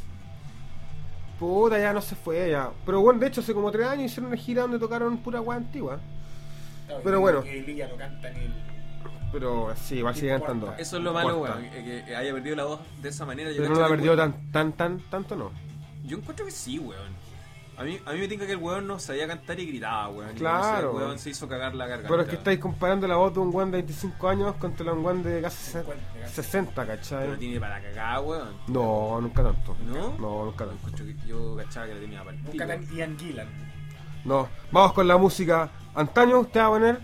C: Puta, ya no se fue ya. Pero bueno, de hecho hace como 3 años hicieron una gira donde tocaron pura wea antigua.
F: Claro,
C: pero bueno.
F: Que Lilla no canta ni el...
C: Pero sí, igual sigue cantando.
I: Eso es lo malo, weón, que haya perdido la voz de esa manera.
C: Pero no la perdió tanto no.
I: Yo encuentro que sí, weón. A mí me tinca que el weón no sabía cantar y gritaba, weón.
C: Claro.
I: El weón se hizo cagar la garganta.
C: Pero es que estáis comparando la voz de un weón de 25 años contra un weón de casi 60, ¿cachai?
I: Pero tiene para cagar, weón.
C: No, nunca tanto.
I: ¿No?
C: No, nunca tanto.
I: Yo cachaba que le tenía para el
F: Nunca tan Ian Gillan.
C: No, vamos con la música. Antaño, usted va a poner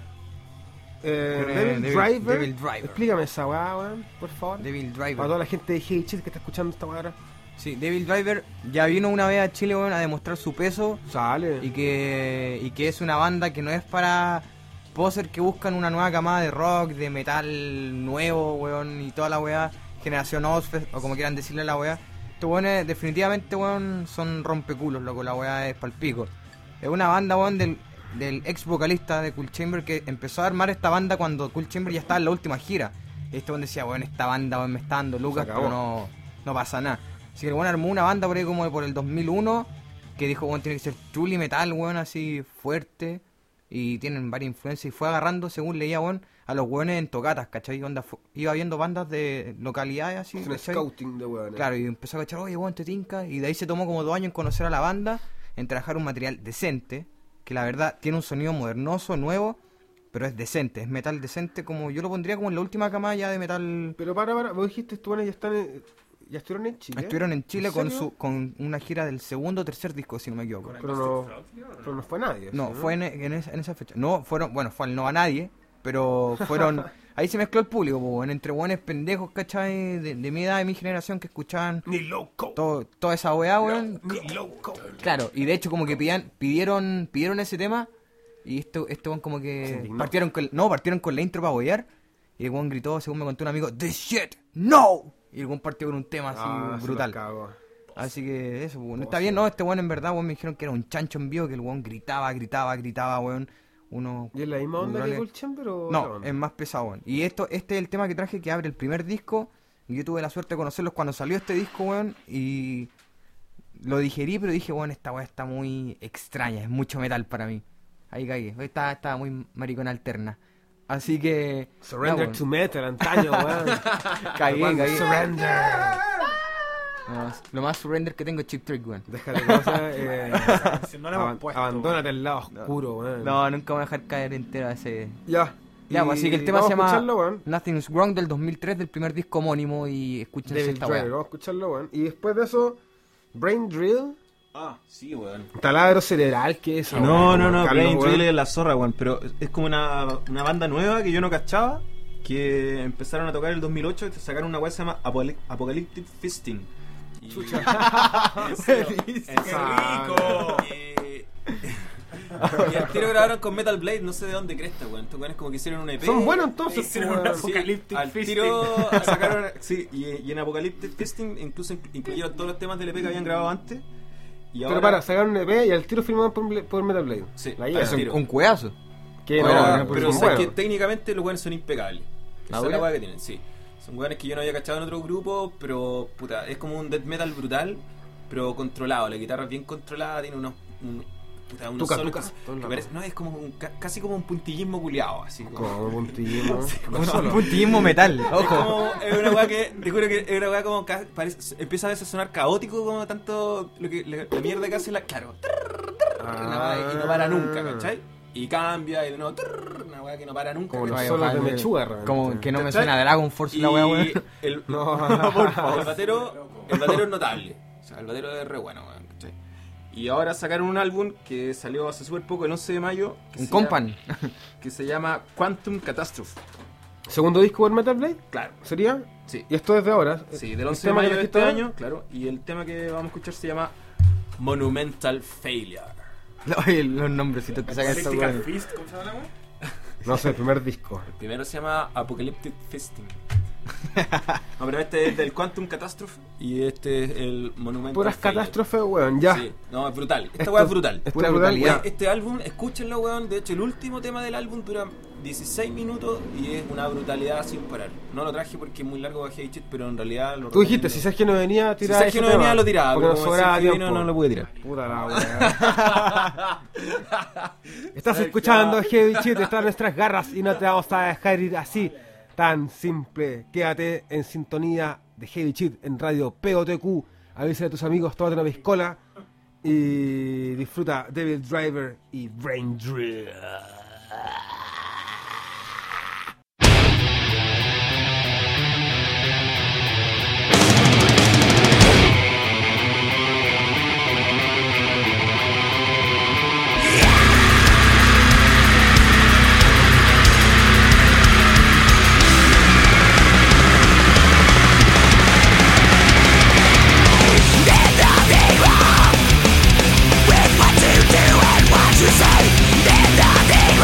C: Devil Driver. Explícame esa weá, weón, por favor.
D: Devil Driver.
C: Para toda la gente de Hey Chill que está escuchando esta weá ahora.
D: Sí, Devil Driver ya vino una vez a Chile, weón, a demostrar su peso.
C: Sale.
D: Y que es una banda que no es para poser que buscan una nueva camada de rock, de metal nuevo, weón, y toda la weá, generación Ozfest, o como quieran decirle a la weá. Estos weones definitivamente, weón, son rompeculos, loco, la weá es palpico. Es una banda, weón, del ex vocalista de Cool Chamber que empezó a armar esta banda cuando Cool Chamber ya estaba en la última gira. Y este weón decía, weón, esta banda, weón, me está dando lucas, pero no pasa nada. Así que el weón armó una banda por ahí como por el 2001 que dijo, weón, tiene que ser truly metal, weón, así fuerte. Y tienen varias influencias y fue agarrando, según leía, weón, a los weones en tocatas, ¿cachai? Onda, iba viendo bandas de localidades así,
C: un scouting de weones.
D: Claro, y empezó a cachar, oye, weón, te tinca. Y de ahí se tomó como 2 años en conocer a la banda, en trabajar un material decente, que la verdad tiene un sonido modernoso, nuevo, pero es decente, es metal decente, como yo lo pondría como en la última camada ya de metal.
C: Pero para, vos dijiste, estos weones ya estuvieron en Chile.
D: Estuvieron en Chile con una gira del segundo o tercer disco, si no me equivoco.
C: Pero no fue nadie.
D: No, fue en esa fecha. No, fueron, bueno, fue al No a Nadie, pero fueron... Ahí se mezcló el público, pues, entre buenos pendejos, ¿cachai? De mi edad, de mi generación, que escuchaban...
C: Ni loco.
D: Toda esa weá, weón.
C: Ni loco.
D: Claro, y de hecho como que pidieron ese tema, y esto weón como que... Partieron con la intro para boyar, y el weón gritó, según me contó un amigo, "This shit, no!" Y el weón partió con un tema así brutal. Así que eso, weón. Está bien, ¿no? Este weón en verdad, weón, me dijeron que era un chancho en vivo, que el weón gritaba, weón.
C: ¿Y es la misma onda que Cool Chamber o...?
D: No, es más pesado, weón. Y este es el tema que traje que abre el primer disco. Y yo tuve la suerte de conocerlos cuando salió este disco, weón. Y lo digerí, pero dije, weón, esta weón está muy extraña, es mucho metal para mí. Ahí caí, estaba muy maricona alterna. Así que...
C: Surrender to metal, antaño, weón.
D: caí.
C: Surrender.
D: No, lo más surrender que tengo es Chip Trick, weón.
C: Déjate cosas,
F: no le hemos puesto,
C: abandónate al lado oscuro, weón.
D: No, nunca me voy a dejar caer entero a ese...
C: Ya,
D: pues así que el tema se llama
C: weón.
D: Nothing's Wrong del 2003, del primer disco homónimo, y escúchense esta weá.
C: Vamos a escucharlo, weón. Y después de eso, Brain Drill.
E: Ah, sí, weón.
C: Taladro cerebral, ¿qué es eso?
E: No, Brain Drill es la zorra, weón. Pero es como una banda nueva que yo no cachaba, que empezaron a tocar en el 2008 y sacaron una weá que se llama Apocalyptic Fisting.
C: Chucha.
E: ¡Qué rico! Y al tiro grabaron con Metal Blade, no sé de dónde cresta, weón. Estos weones como que hicieron un EP.
C: Son buenos entonces,
F: hicieron una Apocalyptic
E: al
F: Fisting.
E: tiro sacaron, sí, y en Apocalyptic Fisting incluso incluyeron todos los temas del EP que habían grabado antes. Y ahora...
C: Pero sacaron un EP y al tiro firmaron por Metal Blade.
E: Sí,
D: es un cuedazo.
E: Pero sabes que técnicamente los weones son impecables. Esa es la weá que tienen, sí. Son weones que yo no había cachado en otro grupo, pero puta, es como un death metal brutal, pero controlado. La guitarra es bien controlada, tiene unos solos que parece, no, es como casi como un puntillismo culiado, así
C: como un puntillismo.
D: Un puntillismo metal, ojo.
E: Es una weá que, te juro que es una weá como empieza a veces a sonar caótico, como tanto la mierda que hace claro. Y no para nunca, ¿cachai? Y cambia y de nuevo una weá que no para nunca.
C: Como los solos de Mechuga, realmente.
D: Como que no me suena Dragon Force la weá, weón.
E: No, por favor. El batero es notable. O sea, el batero es re bueno, weón, ¿cachai? Y ahora sacaron un álbum que salió hace súper poco, el 11 de mayo.
D: Un compan.
E: Que se llama Quantum Catastrophe.
C: ¿Segundo disco por Metal Blade?
E: Claro.
C: ¿Sería?
E: Sí.
C: ¿Y esto desde ahora?
E: Sí, del 11 de mayo de este año, claro. Y el tema que vamos a escuchar se llama Monumental Failure.
D: Oye, los nombrecitos que sacan estos weones.
F: Fist, ¿cómo se llama?
C: No sé, el primer disco.
E: El primero se llama Apocalyptic Fisting. No, pero este es del Quantum Catastrophe y este es el Monumental
C: Puras
E: Failure.
C: catástrofes, weón, ya.
E: Sí, no, es brutal. Esta
C: Esto
E: weá es brutal.
C: es
D: Pura
C: brutal,
D: brutalidad.
C: ya.
E: Este álbum, escúchenlo, weón. De hecho, el último tema del álbum dura 16 minutos y es una brutalidad sin parar. No lo traje porque es muy largo para Heavy Shit, pero en realidad lo
C: Tú dijiste,
E: recomiendo.
C: si Sergio no venía,
E: Si
C: tiraba
E: Sergio
C: ese
E: no venía,
C: tema,
E: lo tiraba.
C: porque
E: Pero
C: nos
E: como
C: sobraba
E: Sergio
C: tiempo.
E: vino, no lo pude tirar.
C: Puta la weá. Estás escuchando Heavy Shit, están nuestras garras y no te vamos a dejar ir así. Tan simple. Quédate en sintonía de Heavy Shit en radio POTQ. Avísale a tus amigos, tómate una piscola y disfruta Devil Driver y Brain Drill.
G: With what you do and what you say, in the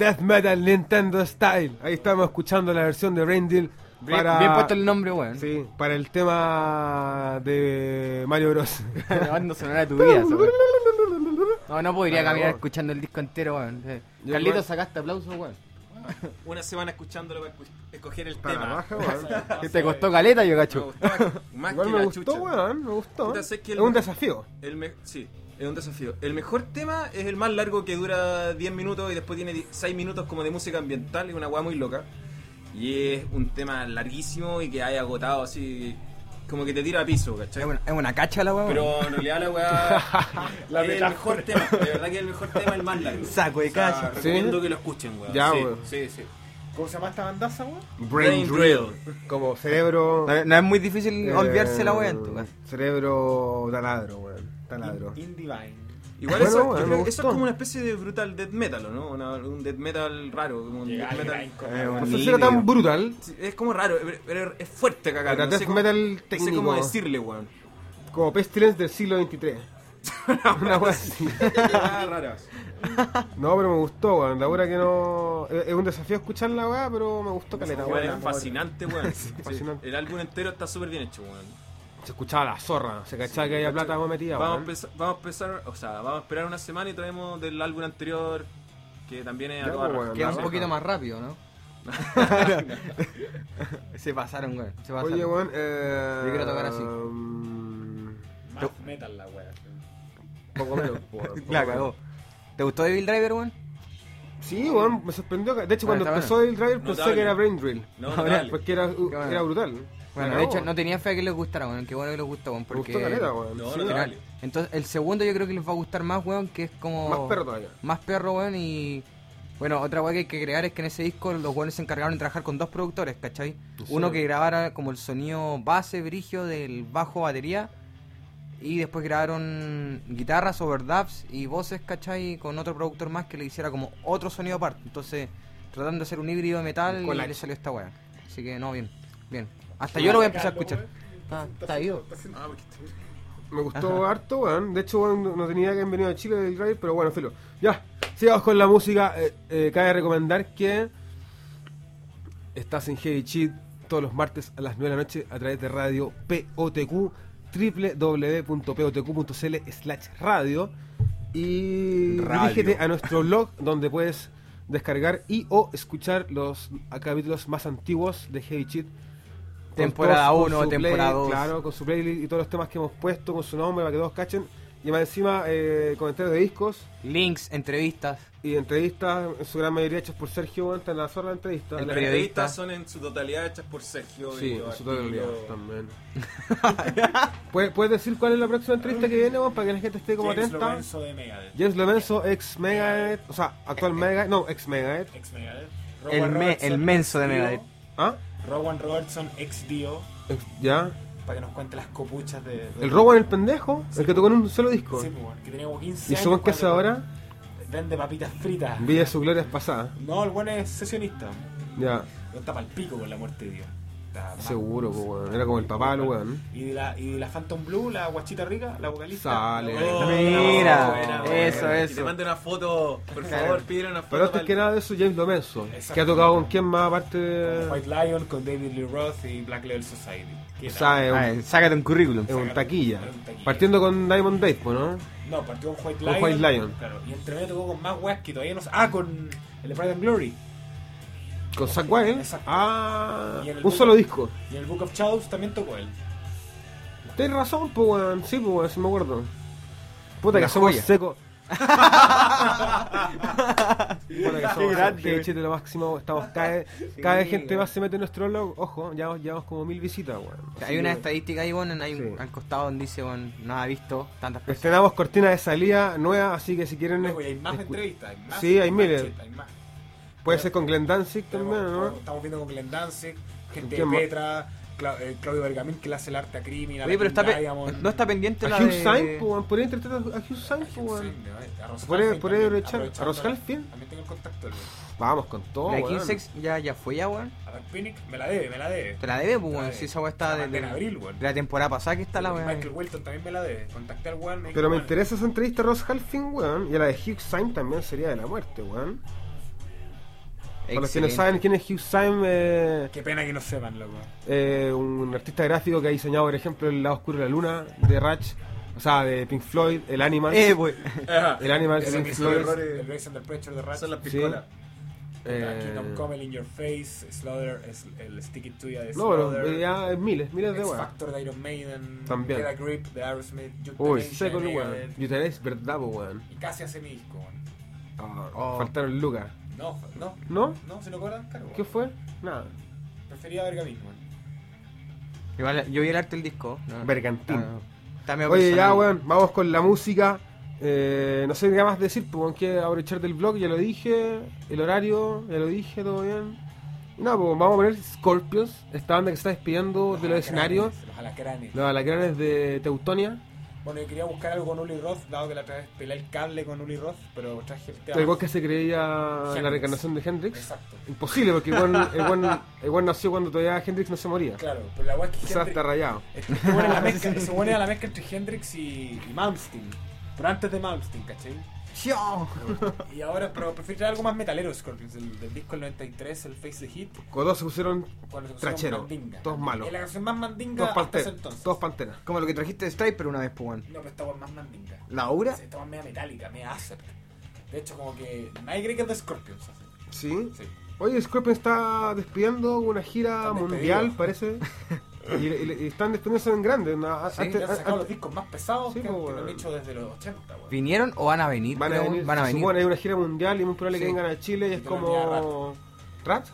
C: Death Metal Nintendo Style. Ahí estamos escuchando la versión de Brain
D: Bien puesto el nombre, weón.
C: Sí, para el tema de Mario Bros.
D: La banda sonora de tu vida, esa, weón. No podría caminar escuchando el disco entero, weón. Carlitos, sacaste aplausos, weón.
I: Una semana escuchándolo para escoger el
C: Para la
I: tema.
C: raja, weón.
D: Te costó caleta, yo
I: Me
D: cacho.
I: gustó más
C: Igual
I: que
C: me
I: la
C: gustó,
I: chucha.
C: weón, me gustó.
I: Puta, sé que
C: Es un desafío.
I: Sí, es un desafío. El mejor tema es el más largo, que dura 10 minutos y después tiene 6 minutos como de música ambiental, es una weá muy loca. Y es un tema larguísimo y que hay agotado así, como que te tira a piso, ¿cachai?
D: Es una cacha la weón.
I: Pero en realidad la weá es el mejor tema, de verdad que es el mejor tema, el más largo.
D: Saco de cacha.
I: Recomiendo que lo escuchen, weón.
C: Ya,
I: sí,
C: weón.
I: sí.
F: ¿Cómo se llama esta bandaza, weón?
C: Brain Drill. Como cerebro.
D: No es muy difícil olvidarse la weón, en tu caso.
C: Cerebro taladro, weón. Taladro.
F: Indivine.
I: Igual
C: Bueno,
I: eso,
C: bueno,
I: yo
C: me
I: creo que eso
C: gustó.
I: es como una especie de brutal death metal, ¿o no? Un death metal raro, como un death metal.
C: No sé si era tan brutal.
I: Sí, es como raro, pero es fuerte cagado.
C: Era
I: No sé
C: death
I: cómo-
C: metal
I: No sé
C: técnico.
I: cómo decirle, weón.
C: Como Pestilence del siglo XXIII. Una weá así.
I: Raras.
C: No, pero me gustó, weón. La verdad que no. Es un desafío escuchar la weá, pero me gustó caleta,
I: Weón,
C: weón.
I: es fascinante, weón.
C: fascinante.
I: El álbum entero está súper bien hecho, weón.
C: Se escuchaba la zorra, se cachaba que había plata más metida,
I: Vamos a
C: weón.
I: empezar, o sea, vamos a esperar una semana y traemos del álbum anterior, que también es a
C: Ya,
I: toda
C: pues,
I: raja.
C: weón.
D: Queda un
C: la
D: poquito
C: raja.
D: más rápido, ¿no? Se pasaron, weón. Se pasaron.
C: Oye, weón,
D: Yo quiero tocar así.
F: Más metal la weá.
C: Poco menos, weón, poco
D: La
C: menos.
D: cagó. ¿Te gustó Devil Driver, weón?
C: Sí, weón, me sorprendió. De hecho,
D: Bueno,
C: cuando
D: está
C: empezó el driver pensé
I: Notable.
C: que era Brain Drill.
I: No,
D: Ahora,
I: dale.
C: Porque era
D: bueno.
C: brutal.
D: Bueno,
C: La
D: de hecho,
C: cagó.
D: no tenía fe que les gustara, weón. Qué bueno que les gustó, weón.
C: Me
D: Porque...
C: gustó caleta, weón.
I: No,
C: Sí,
I: no,
C: era
I: dale.
D: Entonces, el segundo yo creo que les va a gustar más, weón, que es como...
C: Más perro todavía.
D: Más perro, weón, y... Bueno, otra weá que hay que agregar es que en ese disco los weones se encargaron de trabajar con dos productores, ¿cachai? Uno que grabara como el sonido base, brigio del bajo, batería, y después grabaron guitarras, overdubs y voces, ¿cachai? Con otro productor más que le hiciera como otro sonido aparte. Entonces, tratando de hacer un híbrido de metal y
C: collage.
D: le salió esta weá. Así que, no, bien, bien. Hasta yo lo voy a empezar a escuchar. Está vivo.
I: Ah, porque
C: Me gustó harto, weón. De hecho, weón, no tenía que haber venido a Chile del drive, pero bueno, filo. Ya, sigamos con la música. Cabe recomendar que estás en Heavy Cheat todos los martes a las 9 de la noche a través de radio POTQ, www.potq.cl/radio, y dirígete a nuestro blog donde puedes descargar y o escuchar los capítulos más antiguos de Heavy Cheat. Con
D: Temporada
C: todos- con
D: 1,
C: su
D: temporada
C: play-
D: 2.
C: Claro, con su playlist y todos los temas que hemos puesto, con su nombre para que todos cachen. Y más encima, comentarios de discos
D: Links, entrevistas.
C: y entrevistas, en su gran mayoría hechas por Sergio, weón, está en la zorra de entrevistas.
D: El
I: las
D: periodista.
I: entrevistas son en su totalidad hechas por Sergio.
C: Sí,
I: y
C: en
I: los
C: su totalidad
I: artículos.
C: también. ¿Puedes decir cuál es la próxima entrevista que viene, weón, para que la gente esté como
F: James
C: atenta?
F: Lorenzo de Megadeth.
C: James Lorenzo, ex Megadeth, o sea, actual Megadeth, no, ex Megadeth.
F: Ex Megadeth.
D: El menso de Megadeth.
C: ¿Ah?
F: Rowan Robertson, ex Dio.
C: Ya.
F: Para que nos cuente las copuchas de...
C: El Rowan el pendejo, el que tocó en un solo disco.
F: Sí, pues, bueno, que tenía como 15
C: ¿Y
F: años.
C: su buen que hace
F: cuando
C: ahora?
F: Vende papitas fritas.
C: Villa sus glorias pasadas.
F: No, el buen es sesionista.
C: Ya,
F: No está pa'l pico con la muerte de Dios. Está mal.
C: seguro, pues, weón. Era como el papá, lo weón.
F: Y de la Phantom Blue, la guachita rica, la vocalista.
C: Sale.
F: La vocalista.
D: Mira,
I: Buena,
D: eso,
I: buena.
D: eso.
I: Y te mande una foto, por favor, pídele una foto.
C: Pero antes
I: pa'l-
C: que nada de eso, James Lorenzo,
F: Exacto.
C: que ha tocado con quién más aparte
F: Con
C: de...
F: White Lion, con David Lee Roth y Black Label Society. ¿Qué
C: O
F: tal?
C: sea, es
D: Sácate un currículum.
C: un taquilla.
F: Es un taquilla.
C: Partiendo con Diamond Dave, ¿no?
F: No, partió con White
C: Con
F: Lion.
C: White Lion.
F: Claro, y entre medio tocó con más weas que todavía no sé. Ah, con el de Pride and Glory.
C: Con Zack Wild.
F: Exacto.
C: Ah,
F: Y en el
C: un
F: Book
C: solo
F: of-
C: disco.
F: Y en el Book of Shadows también tocó él.
C: Tienes razón, pues, weón. Sí, pues, weón, sí me acuerdo. Puta que
D: Una
C: somos
D: joya.
C: secos. Puta que somos
D: grande,
C: secos. Chiste, lo máximo. Estamos cada vez gente más se mete en nuestro blog. Ojo, ya llevamos como 1000 visitas, weón.
D: Hay una estadística ahí, weón, hay
C: Sí.
D: al costado donde dice, weón, no ha visto tantas personas.
C: Estrenamos cortina de salida nueva, así que si quieren...
F: Luego, y hay más
C: escu-
F: entrevistas. Hay más,
C: Sí, hay
F: más
C: miles.
F: shit, hay más.
C: Puede ser con Glenn Danzig también, ¿no?
F: Estamos viendo con Glenn Danzig, gente
C: ¿Quién
F: de
C: más?
F: Petra, Claudio Bergamín que le hace el arte a Criminal.
D: Oye, pero no está pendiente
C: A
D: la
C: Hugh
D: de...
C: Sainz, pues, weón. Podría interpretar a Hugh Sainz, pues, weón. Por ahí aprovechar. ¿A Ross Halfin?
F: También tengo el contacto.
C: Vamos con todo,
D: La de
C: weón.
D: 15 ya fue ya, weón.
F: A Dark Phoenix me la debe.
D: Te la debe, pues,
F: Me la
D: weón.
F: debe.
D: Si esa weá está
F: La mandé en abril, weón.
D: de la temporada pasada que está la weá.
F: Michael Wilton también me la debe. Contacté al weón.
C: Pero me interesa esa entrevista a Ross Halfin, weón. Y a la de Hugh Sainz también sería de la muerte, weón. Para los que no saben quién es Hugh Syme,
F: Qué pena que no sepan, loco.
C: un artista gráfico que ha diseñado, por ejemplo, El lado oscuro de la luna de Rush, o sea, de Pink Floyd, el Animal.
D: Wey.
C: El Animal de
F: Ese
C: Pink
F: que hizo
C: Floyd.
F: el Race Under Pressure de Ratchet.
I: Son las
C: Sí.
I: piscolas.
F: Kingdom Come, In Your Face, Slaughter, el Stick It To Ya de
C: No, pero
F: Slaughter.
C: ya es miles de
F: X
C: weas.
F: Factor de Iron Maiden.
C: También.
F: Get a Grip de Aerosmith.
C: Uy,
F: Euthanasia
C: seco
F: de
C: el weón.
F: Megadeth.
C: Euthanasia es verdad, po, weón.
F: Y casi hace mi disco, weón.
C: Faltaron lucas.
F: No,
C: ¿No?
F: ¿se lo cobran caro?
C: ¿Qué fue? Nada.
F: Prefería Bergamín, weón.
D: Igual, yo vi el arte del disco.
C: Bergantín.
D: Está medio
C: Oye, ya,
D: personal.
C: weón, vamos con la música. No sé qué más decir, pues, que aprovechar del blog, ya lo dije. El horario, ya lo dije, todo bien. Y nada, pues vamos a poner Scorpions, esta banda que se está despidiendo de los escenarios.
F: Los alacranes.
C: Los alacranes de Teutonia.
F: Bueno, yo quería buscar algo con Uli Roth, dado que la otra vez pelé el cable con Uli Roth, pero traje el tema.
C: Igual que se creía en la
F: Hendrix.
C: reencarnación de Hendrix.
F: Exacto.
C: Imposible, porque el buen nació cuando todavía Hendrix no se moría.
F: Claro, pero la weá es que
C: Se va a estar rayado.
F: se pone la mezcla, se pone a la mezcla entre Hendrix y Malmsteen. Pero antes de Malmsteen, ¿cachai? Y ahora, pero prefiero algo más metalero, Scorpions, del disco del 93, el Face the Heat.
C: Cuando todos se pusieron
F: Cuando se pusieron
C: tracheros,
F: mandinga.
C: todos malos.
F: Es la canción más mandinga
C: Todos
F: hasta ese
C: panteras.
F: entonces.
C: Todos panteras.
D: Como lo que trajiste de Striper una vez, pues, weón.
F: No, pero esta weá es más mandinga.
D: ¿La aura?
F: Esta weá es media metálica, media acid. De hecho, como que nadie cree que es de Scorpions. Así.
C: ¿Sí?
F: Sí.
C: Oye, Scorpion está despidiendo una gira
F: Están
C: mundial,
F: despedidos.
C: parece. y están despidiéndose en grande.
F: Sí, ya han sacado los discos más pesados
C: Sí,
F: que,
C: pues,
F: que lo han
C: weón.
F: hecho desde los 80, weón.
D: ¿Vinieron o van a venir?
C: Van a
D: creo?
C: venir.
D: Van a
C: se
D: venir.
C: supone, hay una gira mundial y muy probable que
D: Sí.
C: vengan a Chile y es
F: Y que lo tenía
C: como. ¿Rat?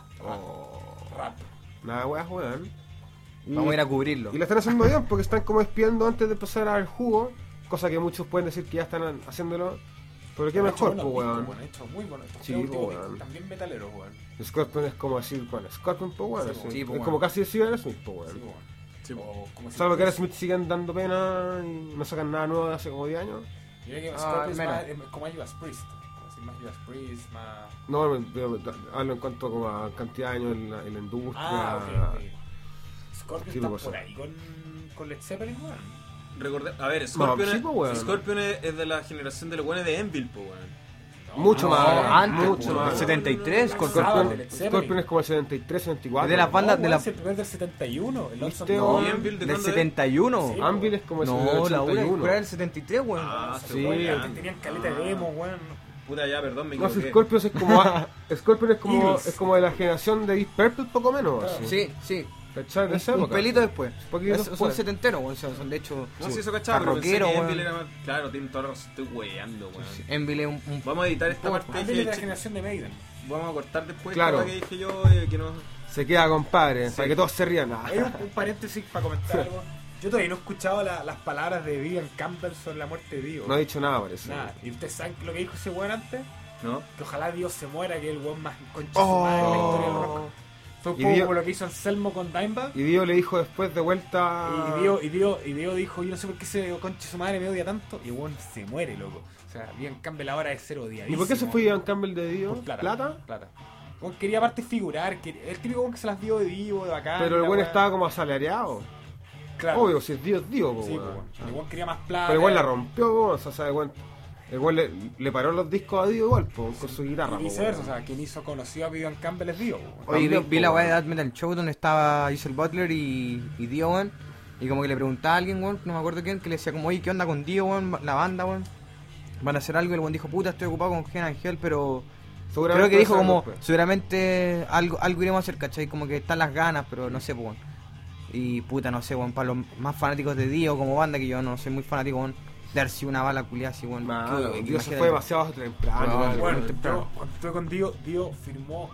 F: Rap.
C: Nada, weas, weón.
D: Vamos a ir a cubrirlo.
C: Y lo están haciendo bien porque están como despidiendo antes de empezar a dar jugo. Cosa que muchos pueden decir que ya están haciéndolo. Pero qué
F: Han
C: mejor,
F: hecho
C: pues,
F: buenos
C: weón.
F: discos, han hecho muy buenos. Estos
C: Sí,
F: tres últimos
C: pues,
F: discos
C: weón.
F: también metaleros, weón.
C: Scorpion es como decir, bueno, Scorpion, pues, weón.
F: Sí,
C: así.
F: pues,
D: sí, pues,
C: es
D: weón.
C: como casi decir Aerosmith, pues, weón.
F: Sí, weón.
I: Sí,
F: O como si-
C: Salvo que Aerosmith siguen dando pena y no sacan nada nuevo de hace como 10 años.
F: Yo creo que
D: Ah,
F: Scorpions
D: mira.
F: es como Judas Priest. Como decir más Judas Priest, más...
C: No, hablo en cuanto como a cantidad de años en la industria.
F: Ah, ok. Scorpions
C: Sí,
F: está
C: pues,
F: por ahí con Led Zeppelin, weón.
I: A ver, Scorpion,
C: sí, pues, weón.
I: Scorpion es de la generación de los buenos de Envil, pues, weón.
C: Mucho
D: No,
C: más,
D: antes,
C: mucho
D: pues,
C: más.
D: 73,
F: Scorpion.
C: Scorpion,
F: Zeppelin.
C: Scorpion es como el 73, 74.
D: De las bandas
F: No,
D: de
F: weón,
D: la...
F: es el primer del 71. El Lonesome
C: ¿Viste,
F: Dove.
C: weón?
I: ¿Y Envil de
D: Del
I: cuándo es?
D: 71.
F: Sí,
C: Anvil es como el
D: No, la aura
C: 81.
D: era del 73, weón.
I: Ah,
C: Sí.
F: Weón, tenían caleta de demo, weón.
I: Puta, ya, perdón, me
C: No, si
I: equivoqué.
C: Scorpion es como Scorpion
F: Eagles.
C: es como de la generación de Deep Purple, poco menos.
F: Claro.
C: así.
D: Sí, sí.
C: ¿Cachai? De esa
D: Un
C: época.
D: pelito después.
C: Poquito
D: Son
C: después.
D: setenteros, weón. Son de hecho...
I: No sé si eso cachaba, pero pensé
D: Rockero,
I: que
D: weón.
I: Envil era más... Claro, tiene toda la razón, estoy weando, weón.
D: Envil es un...
I: Vamos a editar esta parte
F: Antes
I: que
F: de la generación de Maiden.
I: vamos a cortar después
C: Claro.
I: esta que dije yo, que no...
C: Se queda, compadre, para que todos se rían.
F: Hay un paréntesis para comentar algo. Yo todavía no he escuchado las palabras de Vivian Campbell sobre la muerte de Dio.
C: No ha dicho nada, parece.
F: Nada. ¿Y ustedes saben lo que dijo ese weón antes?
I: ¿No?
F: Que ojalá Dios se muera, que es el weón más concha su madre en la historia del rock. Fue un
C: Y
F: poco
C: Dio-
F: como lo que hizo Anselmo con Dimebag.
C: Y Dio le dijo después de vuelta.
F: Y Dio dijo, yo no sé por qué ese concha su madre me odia tanto. Y el weón se muere, loco. O sea, Vivian Campbell ahora es ser odiadísimo.
C: ¿Y por qué se fue Ian Campbell de Dio?
F: Por plata.
C: ¿Plata?
F: Plata. Weón quería aparte figurar, el típico weón que se las dio de vivo, de bacán.
C: Pero el
F: la
C: buen
F: weá.
C: estaba como asalariado.
F: Claro.
C: Obvio, si es Dio, es Dio, po,
F: Sí,
C: weón.
F: pues, weón. El weón quería más plata.
C: Pero igual la rompió, po, o sea, el buen le paró los discos a Dio igual, po, con su guitarra.
F: Y
C: po,
F: viceversa, o
C: weón.
F: sea, quien hizo conocido a Vivian Campbell es Dio. weón.
D: Oye,
C: También,
D: vi la
C: po,
D: weá de
C: weón.
D: Death Metal Show donde estaba Giselle Butler y Dio, weón. Y como que le preguntaba a alguien, weón, no me acuerdo quién, que le decía como, oye, ¿qué onda con Dio, weón? La banda, weón. Van a hacer algo y el weón dijo, puta, estoy ocupado con Gen Angel, pero...
C: Seguramente
D: Creo que dijo
C: va a ser
D: como,
C: después.
D: seguramente algo iremos a hacer, ¿cachai? Como que están las ganas, pero no sé, pues, weón. Y puta, no sé, weón, para los más fanáticos de Dio como banda, que yo no soy muy fanático, weón, darse una bala culiada así, weón.
C: Mano,
D: Que-
C: Dio se
D: imagínate.
C: fue demasiado temprano.
D: No,
C: igual,
F: Bueno,
C: muy temprano.
F: yo cuando estuve con Dio firmó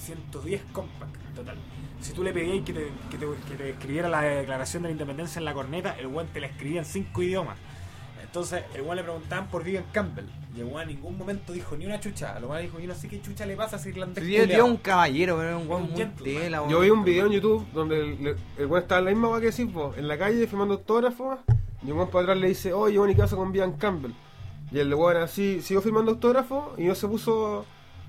F: 110 compact total. Si tú le pedías que te escribiera la declaración de la independencia en la corneta, el weón te la escribía en 5 idiomas. Entonces, el weón le preguntaban por Vivian Campbell. Y el weón en ningún momento dijo ni una chucha. Lo weón dijo, yo no sé qué chucha le pasa a ese irlandés.
D: Dio
F: culiao.
D: un caballero, pero era un weón
F: Un
D: muy
F: gentleman.
D: tela, weón.
C: Yo vi un video en YouTube donde el weón estaba en la misma weá que decís, po, en la calle firmando autógrafos. Y un weón para atrás le dice, oye, weón, ¿y qué pasa con Ian Campbell? Y el weón así siguió firmando autógrafos y no se puso.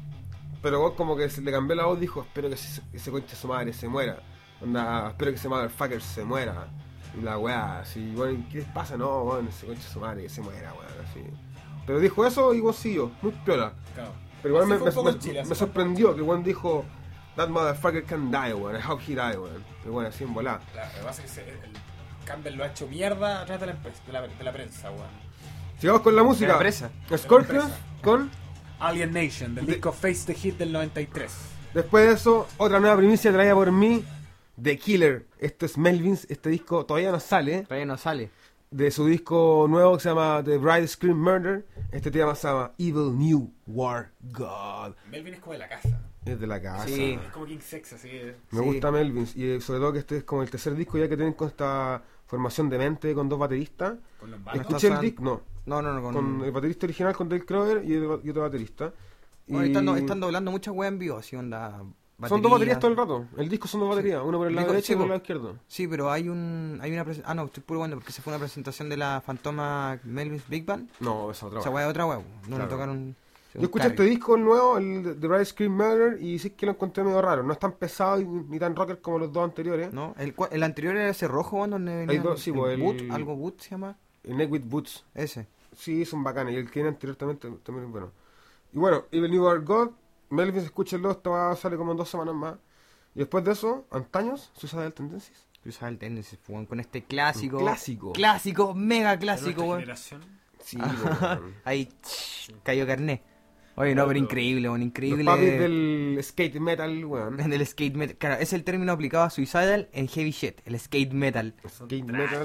C: Pero weón como que se le cambió la voz, dijo, espero que ese concha de su madre se muera. Onda, espero que ese motherfucker se muera. Y la weá, así, weón, ¿qué les pasa? No, weón, ese concha de su madre que se muera, weón, así. Pero dijo eso y vos siguió, muy piola.
F: Claro.
C: Pero igual
F: Así fue un poco en
C: me
F: Chile, así
C: me
F: fue.
C: sorprendió que Juan dijo That motherfucker can die, weón. I hope he die, weón. Y bueno, así en volada.
F: Claro, lo que pasa es que el Campbell lo ha hecho mierda atrás de la prensa, weón.
C: Sigamos con la música.
D: De la presa.
C: Scorpions
F: De la presa.
C: con...
F: Alien Nation, del disco Face the Hit del 93.
C: Después de eso, otra nueva primicia traída por mí, The Killer. Esto es Melvins, este disco todavía no sale.
D: Todavía no sale.
C: De su disco nuevo que se llama The Bride Scream Murder. Este tema se llama Evil New War God.
F: Melvin es como de la casa.
C: Es de la casa.
D: Sí.
F: Es como King Sex, así.
C: Me
D: Sí.
C: gusta Melvins. Y sobre todo que este es como el tercer disco ya que tienen con esta formación de mente con dos bateristas.
F: Con los
D: Está
F: bancos.
C: Escuché el
D: sonando-
C: disco, no.
D: No,
C: Con el baterista original, con Dale Crover y otro baterista.
D: Bueno,
C: Y
D: están doblando muchas weas en vivo, así onda.
C: son dos baterías todo el rato. El disco son dos baterías, uno por el lado
D: Digo,
C: derecho y
D: sí,
C: por el
D: po.
C: lado izquierdo.
D: Sí, pero hay una presentación. Ah, no, estoy puro bueno porque se fue una presentación de la Fantoma Melvins Big Band.
C: No, esa otra.
D: Esa wea es otra wea. No
C: Claro.
D: le tocaron.
C: Yo escuché este disco el nuevo, el de The Bride Scream Murder, y sí que lo encontré medio raro. No es tan pesado ni tan rocker como los dos anteriores.
D: ¿No? El anterior era ese rojo, weón, donde venía
C: dos, sí, pues, el-
D: Boot, algo Boot se llama.
C: El Neck with Boots.
D: Ese.
C: Sí, son bacanes. Y el que viene anterior también es bueno. Y bueno, Evil New War God, Melvins, escúchenlo, esto sale como en 2 semanas más. Y después de eso, antaños, Suicidal Tendencies.
D: Tú sabes el Tendencies, weón, con este clásico.
C: Un clásico.
D: Clásico, mega
F: De
D: clásico,
F: nuestra
D: weón.
F: generación.
C: Sí, weón.
D: Ahí cayó carné. Oye, no, pero increíble, weón, increíble.
C: Los papis del skate metal, weón.
D: Del skate metal. Claro, es el término aplicado a Suicidal en heavy shit, el skate metal.
C: Skate metal.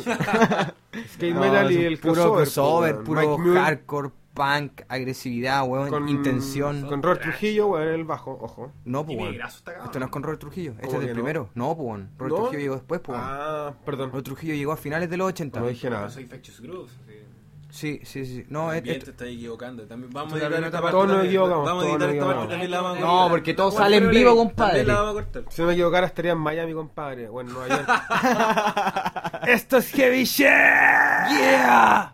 C: Skate
D: No,
C: metal y
D: es
C: el
D: puro
C: crossover,
D: puro
C: Mike Muir
D: hardcore, punk, agresividad, weón, intención.
C: Con Robert Trujillo, weón, en el bajo, ojo.
D: No, pues,
F: Y
D: weón.
F: negrazo está cabrón.
D: Esto no es con Robert Trujillo, este
C: ¿Cómo
D: es el
C: que no?
D: primero. No, pues, weón. Robert
C: ¿No?
D: Trujillo llegó después, pues, weón.
C: Ah, perdón.
D: Robert Trujillo llegó a finales de los 80.
C: No dije nada.
F: Yo soy Infectious Grooves. así.
D: Sí. No,
I: También te estás equivocando. También vamos a
D: Todos
I: editar esta parte.
C: nos
I: también.
C: equivocamos,
I: Vamos a
C: todos
I: editar
C: nos
I: esta parte
C: equivocamos.
I: también la vamos a
D: No,
I: cortar.
D: porque todo
I: Bueno,
D: sale en
I: pero
D: vivo,
I: también
D: compadre.
I: la vamos a cortar.
C: Si no me equivocara, estaría en Miami, compadre. O en Nueva York. ¡Esto es Heavy Shit!
D: ¡Yeah!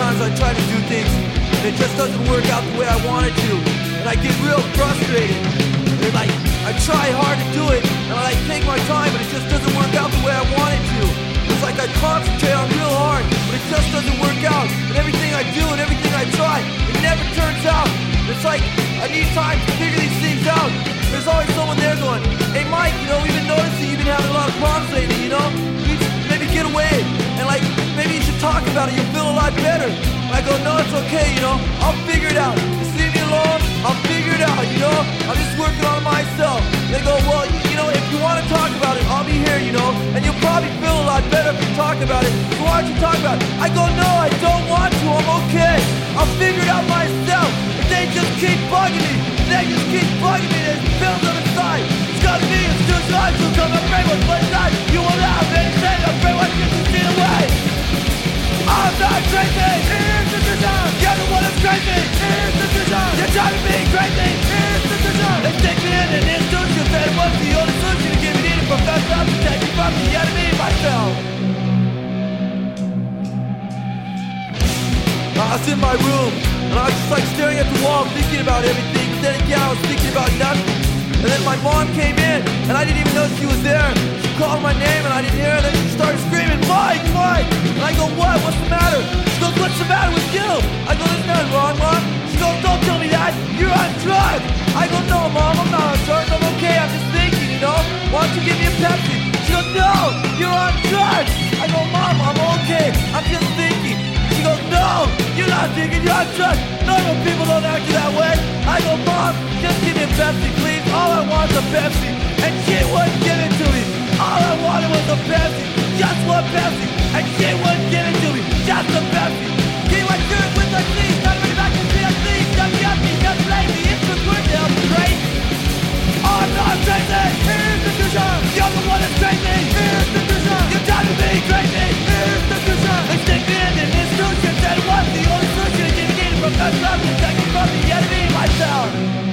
J: sometimes I try to do things and it just doesn't work out the way I want it to. And I get real frustrated. And like, I try hard to do it and I like take my time, but it just doesn't work out the way I want it to. It's like I concentrate on real hard, but it just doesn't work out. And everything I do and everything I try, it never turns out. It's like I need time to figure these things out. There's always someone there going, hey Mike, you know, we've been noticing you've been having a lot of problems lately, you know? You need to maybe get away and like, maybe you should talk about it, you'll feel a lot better. I go, no, it's okay, you know, I'll figure it out. Just leave me alone, I'll figure it out, you know? I'm just working on myself. They go, well, you know, if you want to talk about it, I'll be here, you know? And you'll probably feel a lot better if you talk about it. So why don't you talk about it? I go, no, I don't want to, I'm okay. I'll figure it out myself. And they just keep bugging me. They just keep bugging me. There's pills on the side. It's got me, it's too hard to come. I'm afraid what's my side. You will not have anything. I'm afraid what gets you steal away. I'm not crazy. Here's the design. You're the one that's crazy. Here's the design. You're driving me crazy. Here's the design. They stick me in an institution. That was the only solution to give me the professor to take me from the enemy myself. I was in my room, and I was just like staring at the wall, thinking about everything. But then again, I was thinking about nothing. And then my mom came in, and I didn't even know she was there. She called my name, and I didn't hear her. And then she started screaming, Mike, Mike! And I go, what? What's the matter? She goes, what's the matter with you? I go, there's nothing wrong, Mom. She goes, don't tell me that. You're on drugs. I go, no, Mom, I'm not on drugs. I'm okay. I'm just thinking, you know. Why don't you give me a Pepsi? She goes, no, you're on drugs. I go, Mom, I'm okay. I'm just thinking. She goes, no, you're not thinking, you're on drugs. Normal people don't act that way. I go, Mom, just give me a Pepsi, please. All I want is a Pepsi. And she wouldn't give it to me. All I wanted was a Pepsi. Just one Pepsi. And she wouldn't give it to me. Just a Pepsi. Give my shirt with my sleeves. Not ready back to see a sleeve. Just yucky, just lazy. It's the good they'll be great. I'm not crazy. Here's the vision. You're the one that's crazy. Here's the vision. You're driving me crazy. Here's the vision. They stick me in an institution. That was the only solution to get me from the club. To take me from the enemy myself.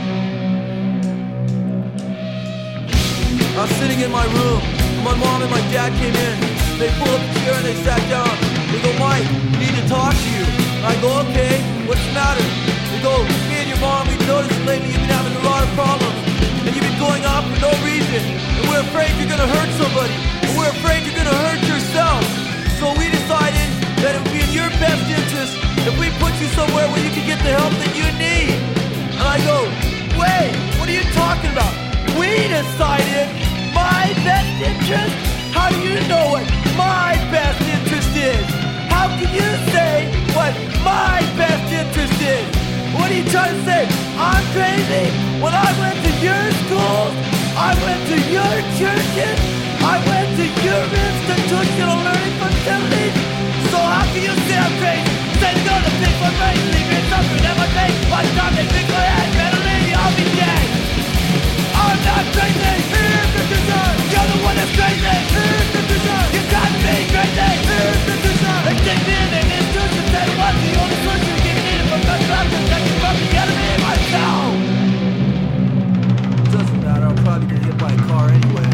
J: I was sitting in my room. My mom and my dad came in. They pulled up a chair and they sat down. They go, Mike, we need to talk to you. I go, okay, what's the matter? They go, me and your mom, we've noticed lately you've been having a lot of problems. And you've been going off for no reason. And we're afraid you're gonna hurt somebody. And we're afraid you're gonna hurt yourself. So we decided that it would be in your best interest if we put you somewhere where you can get the help that you need. And I go, wait, what are you talking about? We decided my best interest? How do you know what my best interest is? How can you say what my best interest is? What are you trying to say? I'm crazy? When I went to your schools, I went to your churches, I went to your institutional learning facilities. So how can you say I'm crazy? Say to go to pick my brain, leave me something at my face. By the time they pick my head, better leave me, I'll be dead. I'm not crazy. Here's the vision. You're the one that's crazy. Here's the vision. You got me crazy. Here's the vision. They take me in an institution. Say what? The only solution to get me in from the club to take me from the enemy myself. Doesn't matter. I'll probably get hit by a car anyway.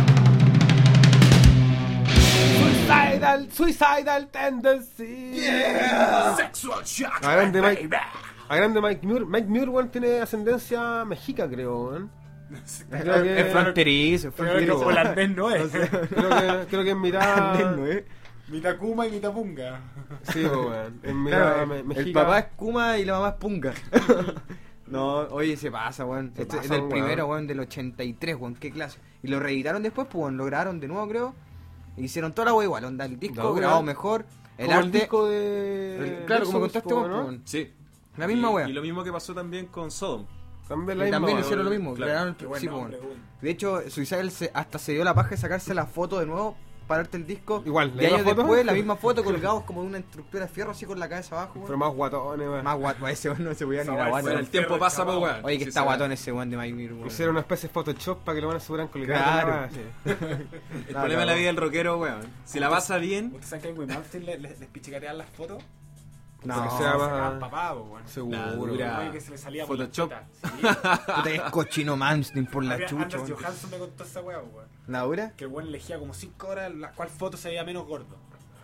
C: Suicidal tendency.
F: Yeah. Sexual shock.
C: A grande Mike Muir. Mike Muir, weón, tiene ascendencia mexica, creo, weón.
D: Es fronterizo, es fronterizo.
F: Holandés no es.
C: Creo que es mitad.
D: no es.
F: Mitad Kuma y mitad Punga.
C: Sí, weón. Es mitad mexica.
D: El papá es Kuma y la mamá es Punga. No, oye, se pasa, weón. Este es del primero, weón, del 83, weón. Qué clase. Y lo reeditaron después, pues, weón. Lo grabaron de nuevo, creo. Hicieron toda la weá igual, onda, el disco grabado mejor. El arte.
C: El disco de.
D: Claro, como contaste vos, ¿no?
I: Sí.
D: La misma weá.
I: Y lo mismo que pasó también con Sodom.
C: También
D: hicieron lo mismo.
I: Claro.
D: Sí, bueno. De hecho, Suicidal hasta se dio la paja de sacarse la foto de nuevo para darte el disco.
C: Igual,
D: y años después, la misma foto colgados como de una estructura de fierro así con la cabeza abajo.
C: Pero más guatones, weón.
D: Más guatón, ese weón no se podía ni grabar.
I: Bueno, el tiempo pasa, pues, weón.
D: Oye, que está guatón ese weón de Mike Muir, weón.
C: Hicieron una especie de Photoshop para que lo van a asegurar con el
D: Claro.
I: El problema de la vida del rockero, weón. Si la pasa bien.
F: ¿Ustedes saben que en Wimmartin les pichicatean las fotos?
D: No,
C: porque sea más
F: papado, weón.
C: seguro.
F: Que se le salía
I: Photoshop.
D: Puta, es cochino Manstein por la chucha.
F: Anders Johansson me contó esa weá, weón.
D: ¿La dura?
F: Que el weón elegía como 5 horas las cuales fotos se veía menos gordo.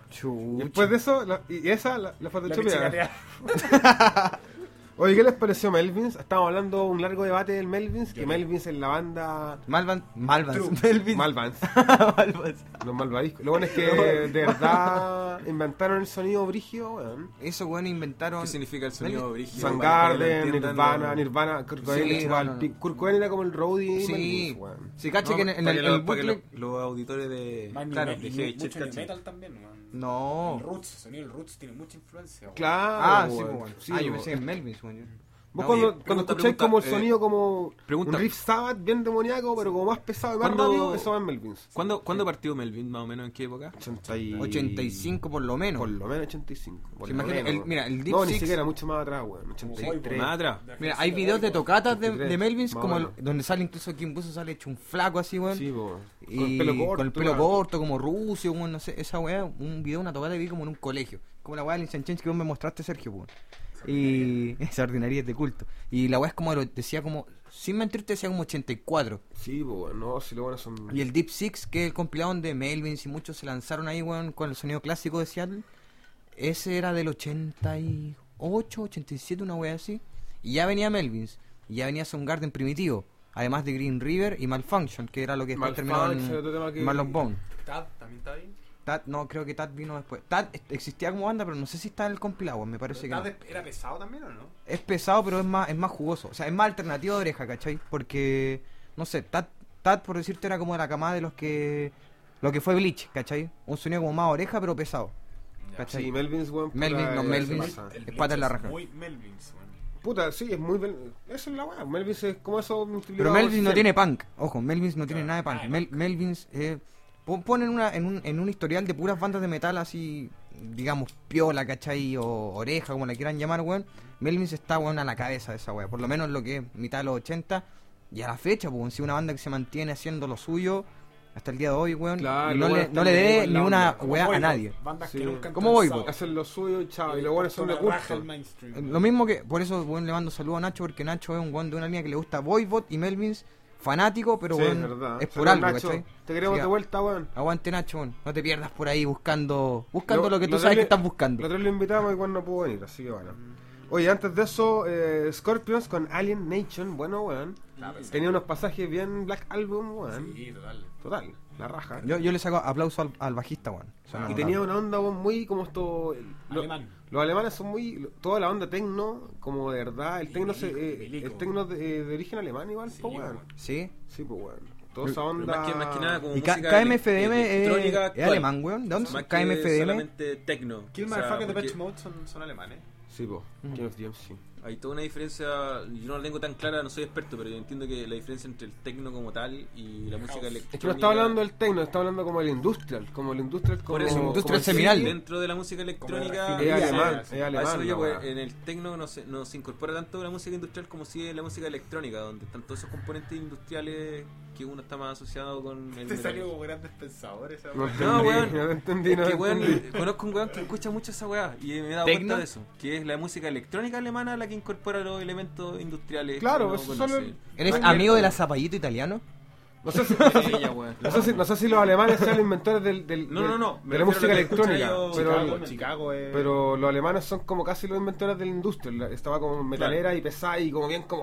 C: Y después de eso, la
F: La
C: photoshopeada.
F: pichicatea.
C: Oye, ¿qué les pareció Melvins? Estábamos hablando un largo debate del Melvins, que Melvins es la banda...
D: Malvans.
C: Melvins. Malvans.
D: Malvans.
C: Los malvaviscos. Lo bueno es que de verdad inventaron el sonido brígido, weón.
D: Eso, weón, inventaron.
I: ¿Qué significa el sonido brígido?
C: Soundgarden,
I: Entiendan,
C: Nirvana, Kurt Cobain,
D: Sí,
C: igual.
D: no.
C: Kurt Cobain era como el roadie
D: Sí.
C: Melvins, weón.
D: Sí, caché que en
I: para que
D: el
I: para que
D: bootleg.
I: los auditores de...
F: Más
I: Claro,
F: new
I: de
F: metal,
I: Heavy
F: mucho
I: Church,
F: new
I: ¿cachai?
F: metal también, weón.
D: No.
F: El roots, el sonido del roots tiene mucha influencia, weón.
C: Claro,
D: Sí,
C: weón.
D: weón.
C: Sí,
D: Yo
C: weón.
D: pensé en Melvins, weón.
C: Vos
D: No,
C: cuando
I: pregunta,
C: escucháis como el
I: pregunta,
C: sonido como
I: pregunta.
C: un riff Sabbath bien demoníaco, pero como más pesado y más
I: ¿Cuándo-
C: rápido, eso va en Melvins.
I: ¿Cuándo partió Melvin, más o menos? ¿En qué época?
D: 85 por lo menos.
C: Por lo menos 85. Por
D: Se
C: lo
D: imagina,
C: menos.
D: mira, el Deep
C: No, ni
D: Six-
C: siquiera, mucho más atrás, weón. 83.
I: Más atrás.
D: Mira, hay videos de tocatas de
C: 83,
D: Melvins
C: más
D: como
C: o menos.
D: donde sale incluso Kim Busso sale hecho un flaco así, weón.
C: Sí, po.
D: Y
C: Con el pelo corto.
D: con el pelo
C: weón.
D: corto, como rucio, weón, no sé, esa weá, un video, una tocata que vi como en un colegio. Como la weá del Insane Change que vos me mostraste, Sergio, weón. Y esa ordinaria es de culto. Y la weá es como, decía como, sin mentirte, decía como 84.
C: Sí, po, weón. No, si lo bueno son.
D: Y el Deep Six, que es el compilado donde Melvins y muchos se lanzaron ahí, weón, con el sonido clásico de Seattle. Ese era del 88, 87, una wea así. Y ya venía Melvins. Y ya venía Soundgarden primitivo. Además de Green River y Malfunction, que era lo que después terminó
C: Malfunction, otro tema que-
D: en Marlon Bone.
F: Tad también está ahí.
D: Tad, no, creo que Tad vino después. Tad existía como banda, pero no sé si está en el compilado, weón, me parece que no.
F: ¿Tad era pesado también o no?
D: Es pesado, pero es más jugoso. O sea, es más alternativo de oreja, ¿cachai? Porque, no sé, Tad, por decirte, era como de la camada de los que... Lo que fue Bleach, ¿cachai? Un sonido como más oreja, pero pesado. ¿Cachai?
C: Sí, Melvins, weón.
D: Melvins,
C: puta,
D: no,
C: se
D: Melvins.
C: pasa.
D: Es pata en la raja.
F: Muy Melvins, weón.
C: Puta, sí, es muy. Eso es la weá. Melvins es como eso.
D: Pero
C: multiplicado
D: Melvins
C: por
D: no
C: 100.
D: tiene punk. Ojo, Melvins no tiene
F: Claro,
D: nada de punk.
F: nada de
D: Melvins ponen en un historial de puras bandas de metal así, digamos, piola, ¿cachai? O oreja, como la quieran llamar, weón. Melvins está, weón, a la cabeza de esa weá. Por lo menos lo que es mitad de los 80 y a la fecha, pues, si una banda que se mantiene haciendo lo suyo hasta el día de hoy, weón.
C: Claro,
D: Y no
C: weón,
D: le debe
C: está
D: ni
C: la
D: una
C: onda.
F: Como
D: weá a
F: Voivod,
D: nadie.
F: Bandas
C: Sí.
F: que nunca han
D: Como
F: transado.
D: Voivod.
C: Hacen lo suyo y chao. Y los buenos son de
F: Una raja
C: culto.
F: al mainstream.
D: Lo mismo que, por eso, weón, le mando saludo a Nacho, porque Nacho es un weón de una línea que le gusta Voivod y Melvins, fanático, pero
C: Sí,
D: weón,
C: verdad.
D: es por
C: Saludos,
D: algo,
C: Nacho.
D: ¿cachai?
C: Te queremos
D: Así
C: de
D: que,
C: vuelta, weón.
D: Aguante, Nacho, weón. No te pierdas por ahí buscando lo que tú
C: Lo
D: sabes que
C: otro
D: estás
C: le-
D: buscando.
C: Lo otro lo invitamos y igual no pudo venir, así que bueno. Oye, antes de eso, Scorpions con Alien Nation, bueno, weón. Tenía unos pasajes bien Black Album, weón.
F: Sí, total.
C: Total, la raja.
D: Yo le saco aplauso al bajista, weón. Suena
C: Y tenía una onda weón, muy como esto.
F: Alemán.
C: Los alemanes son muy. Toda la onda tecno, como de verdad. El tecno,
F: Milico.
C: el tecno de origen alemán, igual, pues, weón.
F: weón.
D: ¿Sí?
C: Sí, pues, weón. Toda esa
I: Pero
C: onda.
I: más que nada como
D: Y
I: música
D: KMFDM
I: electrónica
D: es
I: actual.
D: alemán, weón. ¿De dónde
I: Más
D: son
I: que
D: KMFDM?
I: solamente techno.
F: Kill
I: O sea,
F: Motherfucker de
I: porque
F: Depeche Mode son alemanes.
C: Sí, pues. King of DMC.
I: hay toda una diferencia, yo no la tengo tan clara, no soy experto, pero yo entiendo que la diferencia entre el techno como tal y la música electrónica...
C: Es que no está hablando del techno, está hablando como el industrial. Como el industrial, como.
I: Por eso,
C: como
D: industrial
C: el
D: seminal.
C: cine.
I: Dentro de la música electrónica
C: Es alemán,
F: sí.
C: es
I: a
C: alemán.
I: eso yo,
C: la
I: pues,
C: weá.
I: en el techno no se incorpora tanto la música industrial como si es la música electrónica, donde están todos esos componentes industriales que uno está más asociado con el
F: Te
I: metal.
F: salió como grandes pensadores. esa
C: No
F: weá.
C: entendí,
I: No, weón.
C: no te entendí, no
I: Es que,
C: te
I: weón,
C: entendí.
I: conozco un weón que escucha mucho esa weá y me he dado
D: ¿Tecno?
I: cuenta de eso, que es la música electrónica alemana la que incorpora los elementos industriales.
C: Claro,
I: que
C: eso
I: uno
C: solo
I: conoce.
C: el-
D: ¿Eres
C: Ay,
D: amigo de la zapallito italiano?
C: No sé si,
I: Ella, weón.
C: no sé si los alemanes sean los inventores
I: No, me
C: de la
I: refiero
C: música
I: a lo que
C: electrónica,
I: escucha yo,
C: pero,
F: Chicago es...
C: pero los alemanes son como casi los inventores de la industria. Estaba como metalera y pesada y como bien como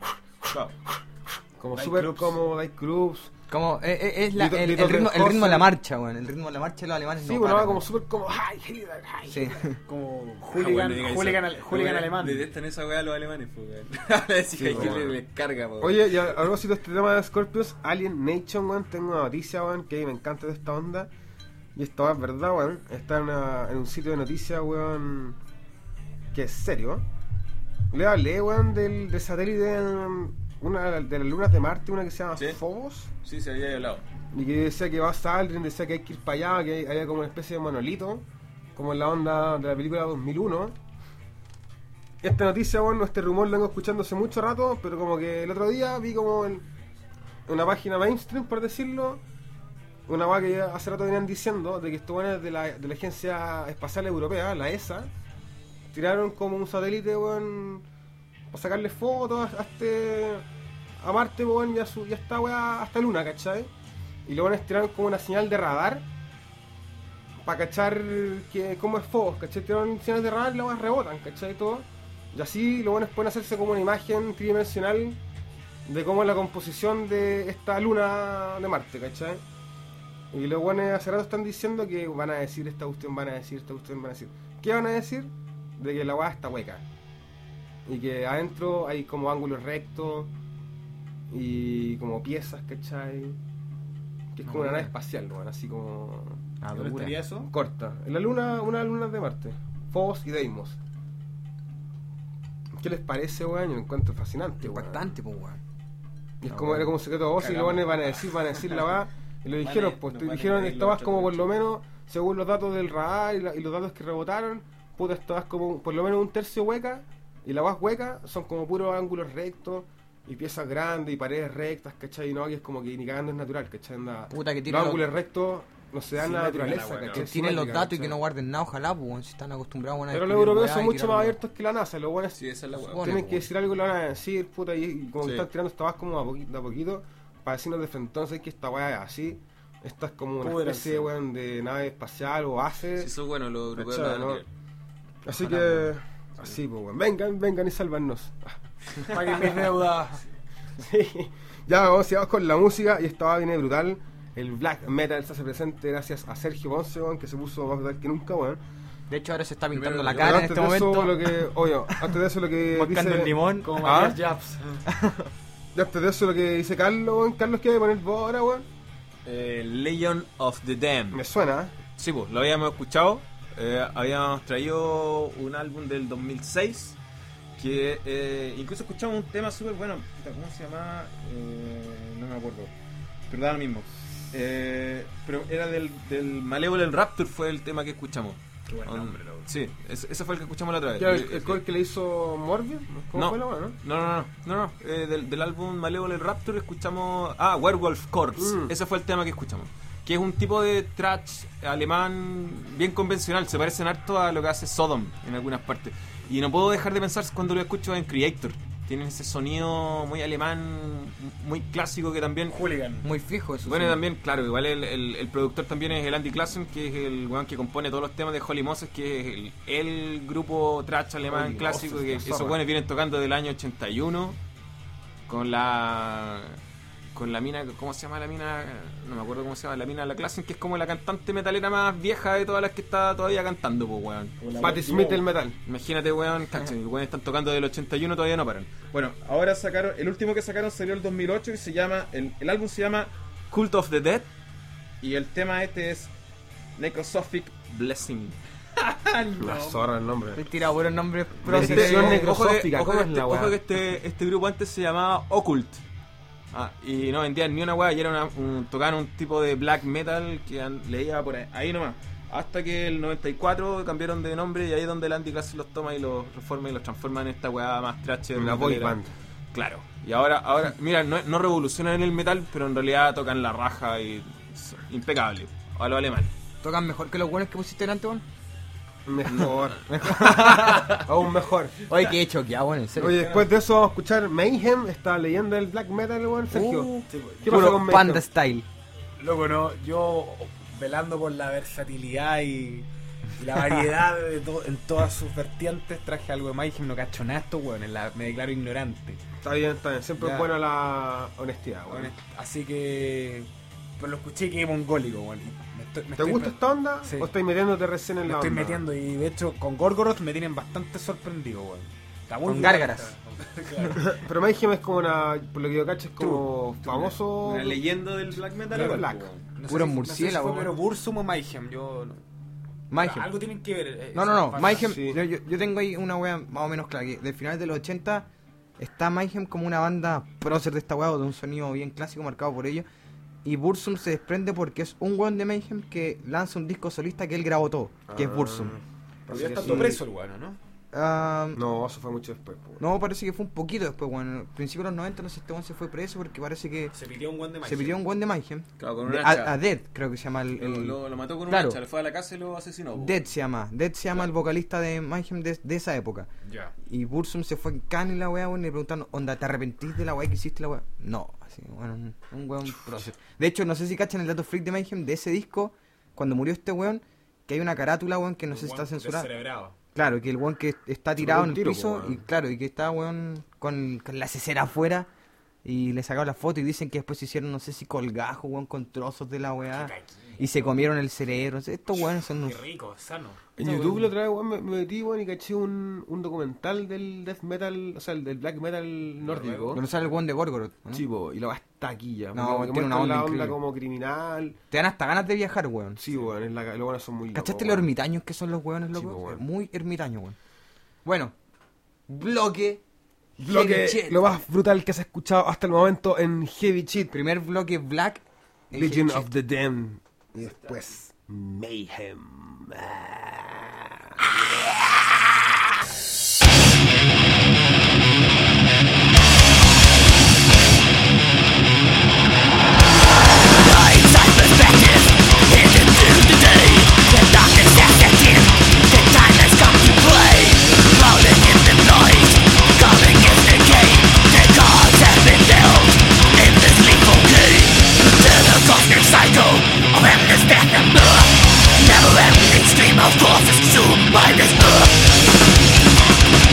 F: Night
C: super
F: clubs.
C: como night clubs.
D: Como es
C: Lito-
D: el
C: Lito
D: ritmo
C: Telhausen.
D: de la marcha, weón. El ritmo de la marcha de los alemanes
C: Sí,
D: no
C: bueno,
D: para,
C: como
D: weón.
C: super como ay, Hitler, ay.
D: Sí.
F: como
I: Bueno, diga
F: hooligan,
I: eso.
F: hooligan
I: Weón,
F: alemán.
I: Detestan esa weá a los alemanes, pues, weón. Decir que
C: pues,
I: Hitler
C: weón.
I: les carga, pues.
C: Oye, y a propósito de este tema de Scorpions, Alien Nation, weón, tengo una noticia, weón, que me encanta de esta onda. Y esto es verdad, weón. Está en un sitio de noticias, weón, que es serio. Le hablé, weón, del satélite, una de las lunas de Marte, una que se llama
I: Sí.
C: Phobos.
I: Sí, se había hablado.
C: Y que decía que va a Aldrin, decía que hay que ir para allá, que había como una especie de monolito, como en la onda de la película 2001. Esta noticia, bueno, este rumor lo vengo escuchando hace mucho rato, pero como que el otro día vi como en una página mainstream, por decirlo, una weá que ya hace rato venían diciendo, de que estos weones de la Agencia Espacial Europea, la ESA, tiraron como un satélite, weón, para sacarle fotos a Marte, weón, y a esta weá hasta Luna, ¿cachai? Y luego les tiraron como una señal de radar para cachar que cómo es Phobos, ¿cachai? Tiraron señales de radar y las weas rebotan, ¿cachai? Todo. Y así los buenos pueden hacerse como una imagen tridimensional de cómo es la composición de esta luna de Marte, ¿cachai? Y los buenos hace rato están diciendo que van a decir esta cuestión, van a decir esta cuestión, van a decir. ¿Qué van a decir? De que la weá está hueca. Y que adentro hay como ángulos rectos y como piezas, ¿cachai? Que es como una nave espacial, weón, así como...
F: ¿Dónde estaría eso?
C: Corta. En la luna, una de las lunas de Marte. Phobos y Deimos. ¿Qué les parece, weón? Yo lo encuentro fascinante, weón.
D: Bastante, pues, weón.
C: Y es como, era como un secreto de voz y los weones van a decir la weá. Y lo dijeron, pues, dijeron, estabas como por lo menos, según los datos del radar y los datos que rebotaron, puta, estabas como por lo menos un tercio hueca, y la weá hueca son como puros ángulos rectos, y piezas grandes, y paredes rectas, ¿cachai? No, que es como que ni cagando es natural, ¿cachai?
D: Puta, que
C: los ángulos rectos no se dan en la naturaleza, ¿cachai?
D: Que tienen los datos y que no guarden nada, ojalá, pues, weón, si están acostumbrados a...
C: Pero los europeos son mucho más abiertos que la NASA, los buenos
I: Sí, esa es la weá.
C: tienen que decir algo y lo van a decir, puta, y como que están tirando esta weá como de a poquito, para decirnos de frente, entonces que esta weá es así, esta es como una especie weón, de nave espacial o base.
I: Sí, eso es bueno, los europeos
C: ¿cachai, no? Así que, así pues weón, vengan y salvarnos.
F: Paguen mis deudas.
C: Sí. Ya vamos con la música y esta viene brutal. El black metal se hace presente gracias a Sergio Ponce, weón, que se puso más brutal que nunca, weón.
D: De hecho ahora se está pintando la cara en este momento.
C: Antes de eso lo que
D: Buscando
C: dice...
D: el limón.
F: Como Matías Japs.
C: Y antes de eso lo que dice Carlos, weón. Carlos, ¿qué hay que poner vos ahora, weón?
I: Legion of the Damned.
C: Me suena, ¿eh?
I: Sí, pues, lo habíamos escuchado. Habíamos traído un álbum del 2006 que incluso escuchamos un tema súper bueno. ¿Cómo se llama? No me acuerdo. Pero da lo mismo. Pero era del Malevolent Rapture, fue el tema que escuchamos.
F: Qué buen nombre, loco.
I: Sí, ese fue el que escuchamos la otra vez.
C: ¿El call que le hizo Morbius? ¿Cómo fue la weá, no?
I: No. Del álbum Malevolent Rapture escuchamos... Werewolf Corpse. Ese fue el tema que escuchamos. Que es un tipo de thrash alemán bien convencional. Se parecen harto a lo que hace Sodom en algunas partes. Y no puedo dejar de pensar cuando lo escucho en Creator. Tienen ese sonido muy alemán, muy clásico que también...
F: Hooligan.
D: Muy fijo eso.
I: Bueno, también, claro, igual el productor también es el Andy Klassen, que es el weón que compone todos los temas de Holy Moses, que es el grupo thrash alemán
C: Holy
I: clásico,
C: Moses,
I: que esos weones vienen tocando desde el año 81 con la mina, ¿cómo se llama la mina? No me acuerdo cómo se llama, la mina, la Klassen, que es como la cantante metalera más vieja de todas las que está todavía cantando, pues weón.
C: Patti Smith del metal.
I: Imagínate, weón, cachen, weón, están tocando del 81, todavía no paran. Bueno, ahora sacaron, el último que sacaron salió el 2008 y se llama, el álbum se llama Cult of the Dead y el tema este es Necrosophic Blessing.
C: La zorra el nombre.
D: Estoy tirado por el nombre.
I: Ojo que este grupo antes se llamaba Occult. Y no vendían ni una weá, y era tocaban un tipo de black metal que leía por ahí nomás. Hasta que el 94 cambiaron de nombre y ahí es donde el Andy Klassen los toma y los reforma y los transforma en esta weá más trash.
C: Una boy band.
I: Claro. Y ahora mira, no revolucionan en el metal, pero en realidad tocan la raja y impecable. A lo alemán.
D: ¿Tocan mejor que los buenos que pusiste delante, weón?
C: Mejor. Aún mejor.
D: Oye, qué hecho, que bueno, en serio.
C: Oye, después de eso vamos a escuchar Mayhem, esta leyenda del black metal, weón. Sergio, ¿qué
D: puro
C: pasa con Mayhem?
D: Panda Style.
F: Loco, no, yo velando por la versatilidad y la variedad en todas sus vertientes, traje algo de Mayhem, no cacho nada esto, weón, me declaro ignorante.
C: Está bien, siempre
F: Ya.
C: es buena la honestidad, weón.
F: Así que... Pero lo escuché y quedé mongólico, weón.
C: ¿Te gusta esta onda?
F: Sí.
C: ¿O estás metiéndote recién en
F: Me
C: la
F: estoy
C: onda?
F: metiendo y de hecho con Gorgoroth me tienen bastante sorprendido, weón. Está muy
D: Con
F: bien.
D: gárgaras.
F: Claro.
C: Pero Mayhem es como una, por lo que yo cacho, es como famoso.
I: Una leyenda del black metal.
C: Del
I: igual,
C: black.
I: pues, weón.
F: No sé
D: Puro
F: si-
D: murciélago,
F: No sé si fue,
D: weón.
F: pero Bursum o Mayhem, yo...
D: Mayhem.
F: Algo tienen que ver.
D: No. Mayhem,
C: Sí.
D: yo tengo ahí una wea más o menos clara. Que del final de los 80 está Mayhem como una banda prócer de esta wea, de un sonido bien clásico marcado por ello. Y Bursum se desprende porque es un weón de Mayhem que lanza un disco solista que él grabó todo, que es Bursum.
F: Ya está todo preso el weón, ¿no?
C: No, eso fue mucho después. Pues.
D: No, parece que fue un poquito después, bueno, al principio de los 90 no sé, este weón se fue preso porque parece que
F: Se pidió un weón de Mayhem.
D: se pidió un weón de Mayhem.
I: Claro, con un
D: De-
I: hacha.
D: a Dead, creo que se llama el
I: Lo mató con un
D: claro.
I: hacha, le fue a la casa y lo asesinó. po.
D: Dead se llama el vocalista de Mayhem de esa época.
F: Ya.
D: Y Bursum se fue en can y la weá, weón, y le preguntaron, onda, ¿te arrepentís de la weá que hiciste la weá? No, así, bueno, un weón prócer. De hecho, no sé si cachan el dato freak de Mayhem de ese disco, cuando murió este weón, que hay una carátula, weón, que no sé si está censurada.
F: Descerebrado.
D: Claro, que el weón que está tirado en el
C: tiro,
D: piso,
C: weón.
D: y claro, y que está, weón, con la cesera afuera, y le sacaron la foto y dicen que después se hicieron, no sé si colgajo, weón, con trozos de la weá, y se comieron el cerebro. Estos weones son unos...
F: Qué rico, sano.
C: En YouTube la otra vez, weón, me metí, weón, y caché un documental del death metal, o sea, del black metal nórdico.
D: Donde sale el weón de Gorgoroth, ¿no?
C: Sí, po, y la va hasta aquí ya.
D: No,
C: porque
D: tiene una
C: muestran
D: onda
C: la onda
D: increíble.
C: como criminal.
D: Te dan hasta ganas de viajar, weón.
C: Sí, weón, los weones son muy locos.
D: ¿Cachaste
C: weón.
D: los ermitaños que son los weones,
C: Sí,
D: loco?
C: po, weón.
D: Muy ermitaños, weón. Bueno, bloque
C: Bloque,
D: Heavy Shit.
C: lo más brutal que se ha escuchado hasta el momento en Heavy Shit.
D: Primer bloque Black, en
C: Legion
D: Heavy
C: of
D: Shit.
C: the Damned. Y después Mayhem.
G: Never ending stream of forces consumed by this earth.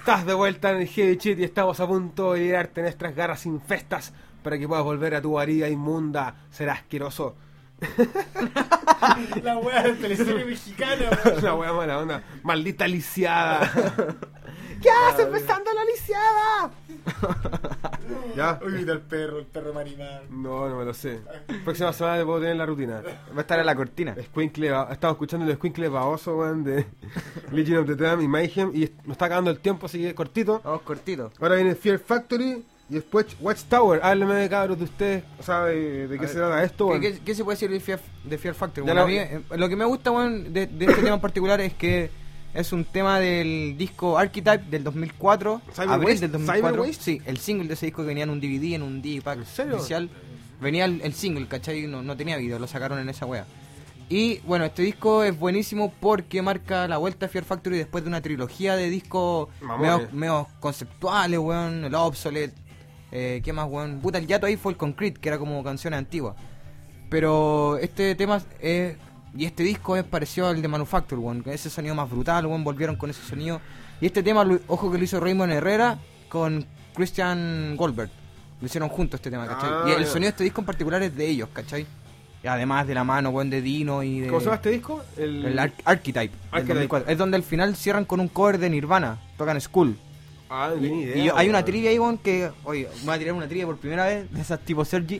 C: Estás de vuelta en el Heavy Shit y estamos a punto de liberarte de nuestras garras infestas para que puedas volver a tu guarida inmunda. Será asqueroso.
F: La wea de teleserie mexicana, weón.
C: La wea mala onda. Maldita lisiada. ¿Qué haces besando a la lisiada? ¿Ya?
F: Uy, mira el perro Marimar.
C: No me lo sé. Próxima semana puedo tener la rutina.
D: Va a estar en la cortina.
C: Estaba escuchando el Escuincle baboso, weón, de Legion of the Damned y Mayhem. Y nos está acabando el tiempo, así que cortito.
D: Vamos cortito.
C: Ahora viene Fear Factory y después Watchtower. Háblenme, cabros, de ustedes. O sea, de qué se trata esto, weón.
D: ¿Qué se puede decir de Fear Factory?
C: Ya
D: Bueno, a mí, lo que me gusta, weón, de este tema en particular es que es un tema del disco Archetype del 2004, abril del 2004. Sí, el single de ese disco que venía en un DVD, en un digipack oficial. Venía el single, ¿cachai? No tenía video, lo sacaron en esa wea. Y bueno, este disco es buenísimo porque marca la vuelta a Fear Factory después de una trilogía de discos medio conceptuales, weón, el Obsolete, ¿qué más, weón? Puta, el Yato ahí fue el Concrete, que era como canciones antiguas. Pero este tema y este disco es parecido al de Manufacture, weón, con ese sonido más brutal, weón, volvieron con ese sonido. Y este tema, ojo que lo hizo Raymond Herrera con Christian Goldberg. Lo hicieron juntos este tema, ¿cachai? Y el sonido de este disco en particular es de ellos, ¿cachai? Y además de la mano, weón, de Dino y de...
C: ¿Cómo se llama este disco?
D: El Archetype. Del 2004. Es donde al final cierran con un cover de Nirvana. Tocan Skull.
C: Ah, no tenía idea.
D: Y hay una trivia ahí, weón, que... Oye, voy a tirar una trivia por primera vez de esas tipo Sergi.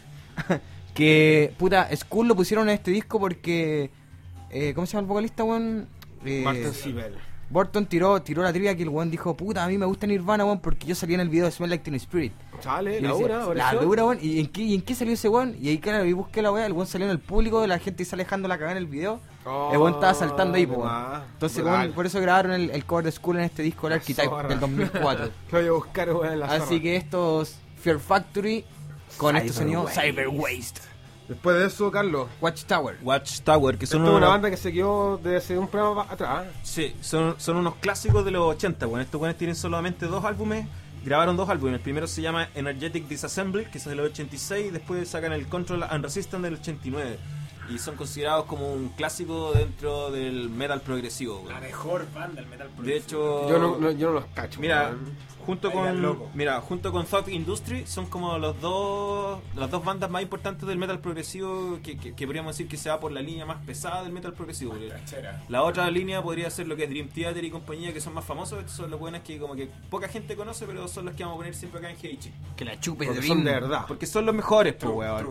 D: Que, puta, Skull lo pusieron en este disco porque... ¿cómo se llama el vocalista, weón?
C: Martin Sibel.
D: Burton tiró la trivia que el weón dijo, puta, a mí me gusta Nirvana, weón, porque yo salí en el video de Smell Like Teen Spirit.
C: Chale,
D: Y
C: la
D: decía,
C: dura,
D: la dura, weón. ¿Y en qué salió ese weón? Y ahí, claro, y busqué la weá, el weón salió en el público, la gente está alejando la cagada en el video. El weón estaba saltando ahí, weón. Entonces, weón, por eso grabaron el cover de Skull en este disco, el Archetype del 2004.
C: Lo voy a buscar, weón, en la
D: Así
C: zorra.
D: que estos Fear Factory con este sonido Cyber Waste.
C: Después de eso, Carlos.
D: Watchtower,
E: que son
C: Esto es una banda que se quedó desde un programa atrás.
E: Sí, son unos clásicos de los 80, bueno. Estos buenos tienen solamente 2 álbumes. Grabaron 2 álbumes. El primero se llama Energetic Disassembly, que es del 86. Y después sacan el Control and Resistance del 89. Y son considerados como un clásico dentro del metal progresivo,
F: La mejor banda del metal progresivo.
E: De hecho,
C: yo no los cacho.
E: Mira,
C: weón.
E: junto con Thought Industry son como las dos bandas más importantes del metal progresivo que podríamos decir que se va por la línea más pesada del metal progresivo. La otra línea podría ser lo que es Dream Theater y compañía, que son más famosos. Estos son los buenos que como que poca gente conoce, pero son los que vamos a poner siempre acá en Heavy Chick.
D: que la chupe
C: Porque
D: de
C: son de
D: Dream.
C: verdad.
E: Porque son los mejores, pues, weón.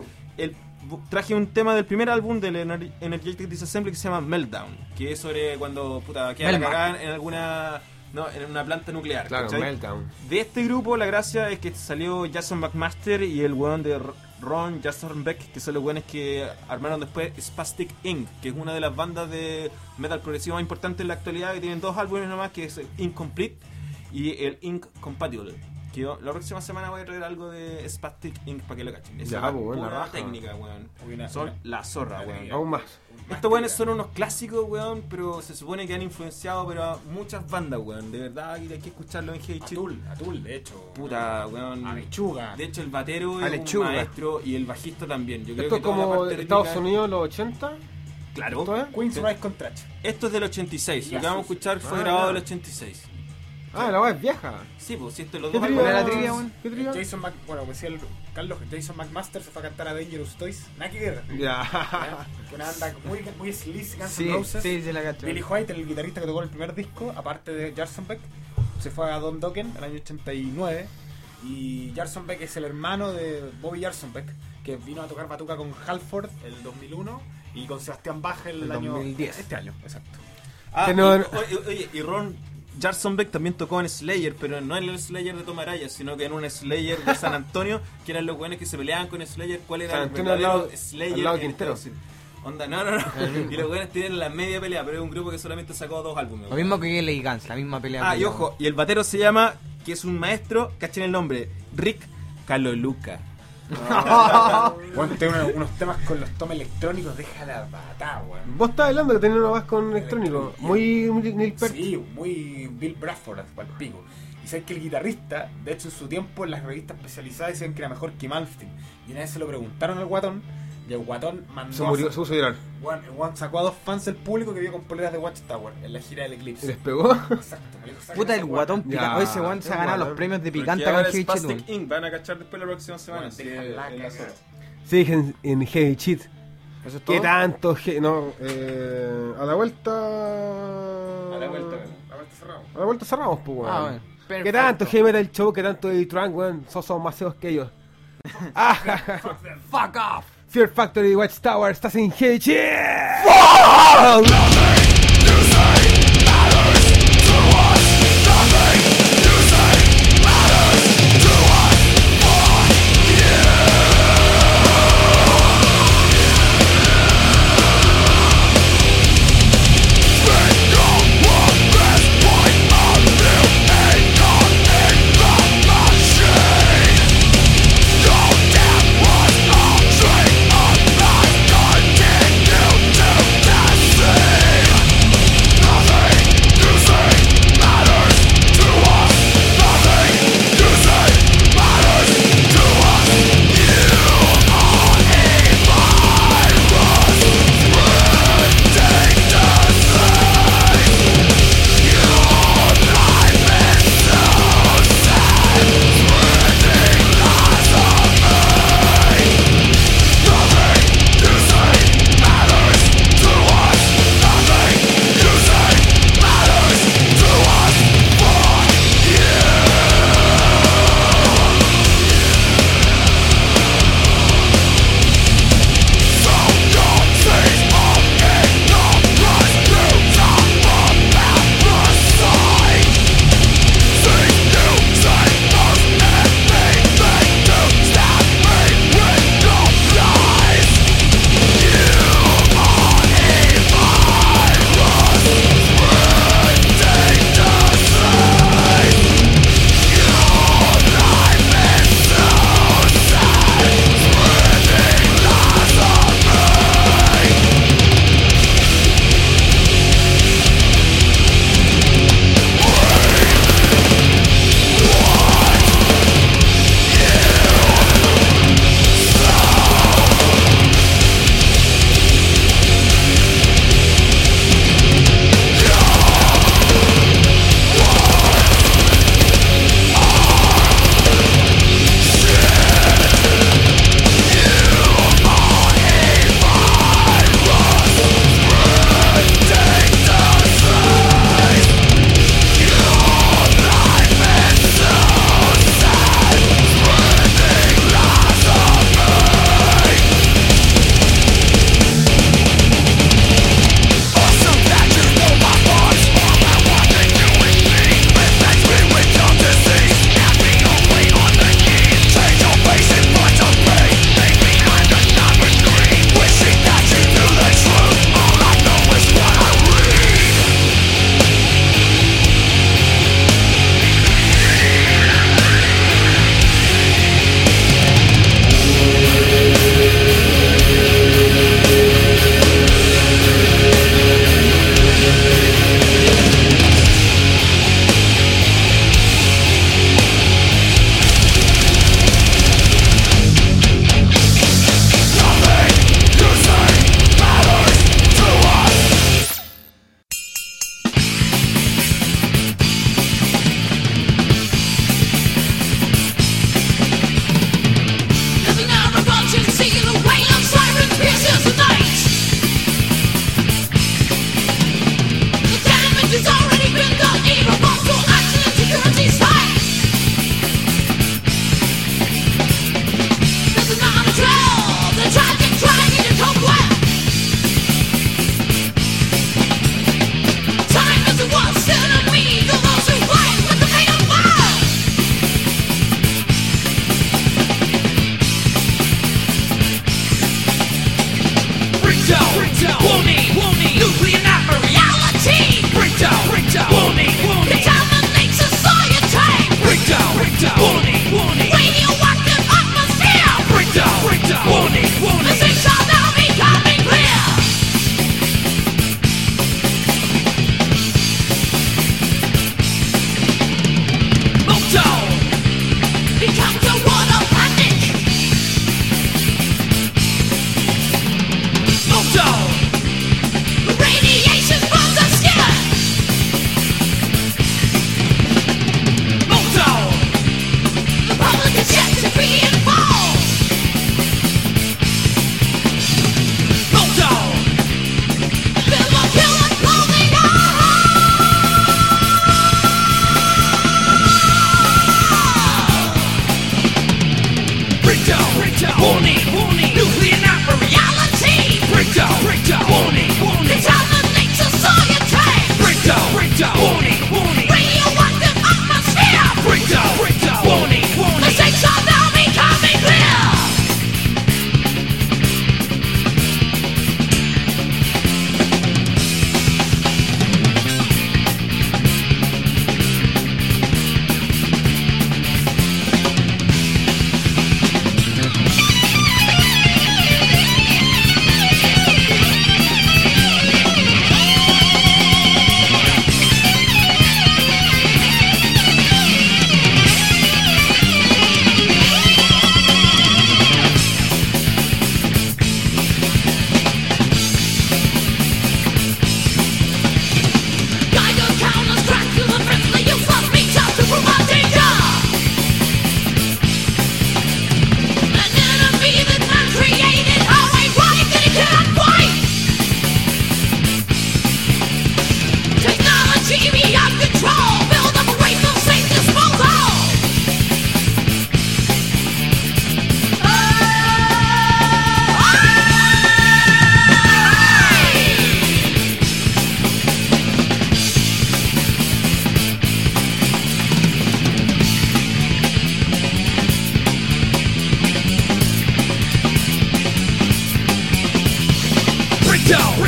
E: Traje un tema del primer álbum del Energetic Disassembly que se llama Meltdown, que es sobre cuando queda la cagada en alguna... No, en una planta nuclear.
C: Claro,
E: ¿cachai?
C: Meltdown.
E: De este grupo, la gracia es que salió Jason McMaster y el weón de Ron Jasonbeck, que son los weones que armaron después Spastic Inc., que es una de las bandas de metal progresivo más importantes en la actualidad, que tienen 2 álbumes nomás, que es el Incomplete y el Incompatible. Que la próxima semana voy a traer algo de Spastic Inc. para que lo cachen.
C: Ya, pues, bueno, la
E: pura
C: raja.
E: técnica, weón.
F: Una-
E: Son la zorra, weón.
C: Aún más.
E: Estos weones son unos clásicos, weón, pero se supone que han influenciado pero a muchas bandas, weón. De verdad, hay que escucharlo en Hey Chick.
F: Atul, de hecho.
E: Puta, weón.
F: A lechuga.
E: De hecho, el batero
D: A
E: es un
D: lechuga.
E: maestro y el bajista también. Yo creo
C: Esto
E: que
C: es
E: toda la
C: como
E: parte
C: de Estados
E: rítmica-
C: Unidos, los 80.
E: Claro.
C: ¿Esto es?
F: Queen's Rise con Trash.
E: Esto es del 86. Lo que vamos a escuchar fue grabado del 86.
C: Ah, la weá es vieja.
E: Sí, pues, si esto es los
C: ¿Qué
E: dos
C: trivia?
D: ¿Cuál
E: álbumes-
D: era la trivia, weón?
C: ¿Qué trivia?
F: Bueno, pues decía el Carlos, Jason McMaster se fue a cantar a Dangerous Toys. Nada que ver.
C: Ya.
F: Que una banda muy sleazy, Guns
D: Sí,
F: N' Roses.
D: sí, la cacho.
F: Billy White, el guitarrista que tocó el primer disco, aparte de Jarson Beck, se fue a Don Dokken en el año 89. Y Jarson Beck es el hermano de Bobby Jarson Beck, que vino a tocar batuca con Halford el 2001 y con Sebastián Bach el año
D: 2010.
F: Este año, exacto.
E: Ah,
C: Que no-
E: oye, y Ron Jarson-Beck también tocó en Slayer, pero no en el Slayer de Tom Araya, sino que en un Slayer de San Antonio, que eran los buenos que se peleaban con Slayer. ¿Cuál era
C: San
E: el
C: Antonio al
E: verdadero
C: lado-
E: Slayer?
C: al lado
E: en
C: Quintero.
E: Estados Unidos? Onda, no. Y los buenos tienen la media pelea, pero es un grupo que solamente sacó 2 álbumes.
D: Lo mismo que L.A. Guns, la misma pelea.
E: Ah, y ojo, y el batero se llama, que es un maestro, cachen el nombre, Rick Caloluca.
F: Bueno, tiene unos temas con los tomes electrónicos, deja la patada, weón.
C: Vos estás hablando que tenés una base con electrónico. Muy Neil Peart.
F: Sí, muy Bill Bradford al pico. Y sabes que el guitarrista, de hecho en su tiempo en las revistas especializadas decían que era mejor que Malmsteen. Y una vez se lo preguntaron al guatón Y el guatón mandó.
C: Se murió, se puso a llorar.
F: Bueno, el guan sacó a 2 fans del público que vio con poleras de Watchtower en la gira del
C: ¿Y
F: Eclipse.
C: les pegó?
F: Exacto, me dijo, "Saquen
D: Puta,
F: ese
D: el
F: guan".
D: guatón
C: Ya,
D: picante. Ese weón se ha
C: el
D: ganado los
C: guatón.
D: premios de
I: Porque
D: picante
I: ahora
D: con
I: es
D: Heavy Cheat,
I: Spastic
D: weón.
I: Inc. Van a cachar después la próxima semana.
F: Bueno,
I: sí,
F: deja la
I: en la
F: cagada.
I: zona.
C: Sí, en Heavy Cheat.
D: Eso es
C: ¿Qué
D: todo.
C: tanto? No, a la vuelta.
I: A la vuelta, weón.
C: A la vuelta cerramos, pues, weón.
D: Ah, bueno.
C: ¿Qué
D: Perfecto.
C: tanto Heavy Metal Show? ¿Qué tanto Eddie Trunk, weón? Somos más feos que ellos.
D: Fuck off.
C: Fear Factory, Watchtower, estás en Heavy Cheat.
G: Continue to deceive.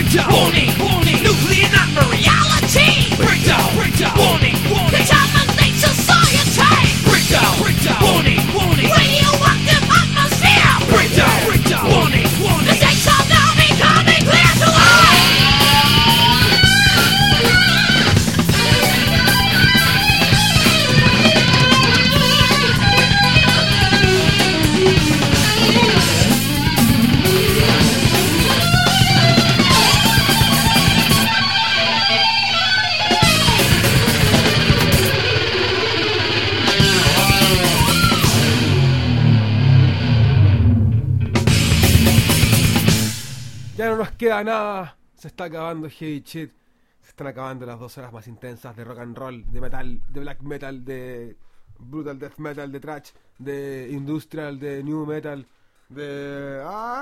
G: breakdown, warning, warning, nuclear nightmare reality, breakdown, breakdown, warning, warning, contaminate society, breakdown, breakdown, warning, warning, radioactive atmosphere, breakdown, breakdown, warning, warning, the stakes are now becoming clear to us.
C: Ya no nos queda nada. Se está acabando Heavy Shit. Se están acabando las 2 horas más intensas de rock and roll, de metal, de black metal, de brutal death metal, de thrash, de industrial, de new metal, de...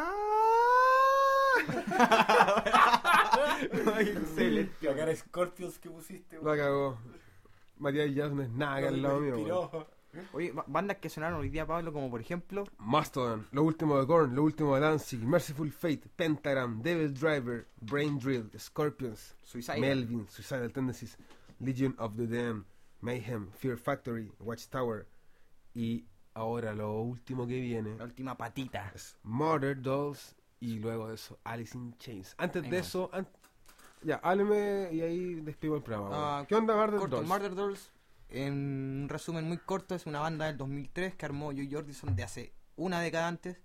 F: Excelente. La cara de Scorpions que pusiste,
C: La cagó. Matías ya no es nada que al lado mío, weón.
D: Oye, bandas que sonaron hoy día, Pablo, como por ejemplo
C: Mastodon, lo último de Korn, lo último de Danzig, Merciful Fate, Pentagram, Devil Driver, Brain Drill, Scorpions,
D: Suicidal.
C: Melvin, Suicidal Tendencies, Legion of the Damned, Mayhem, Fear Factory, Watchtower y ahora lo último que viene
D: la última patita.
C: es Murder Dolls y luego de eso Alice in Chains. Antes de eso, ya, hábleme y ahí despedimos el programa. ¿Qué onda Murder
D: Corto,
C: Dolls?
D: Murder Dolls, en un resumen muy corto, es una banda del 2003 que armó Joy Jordison de hace una década antes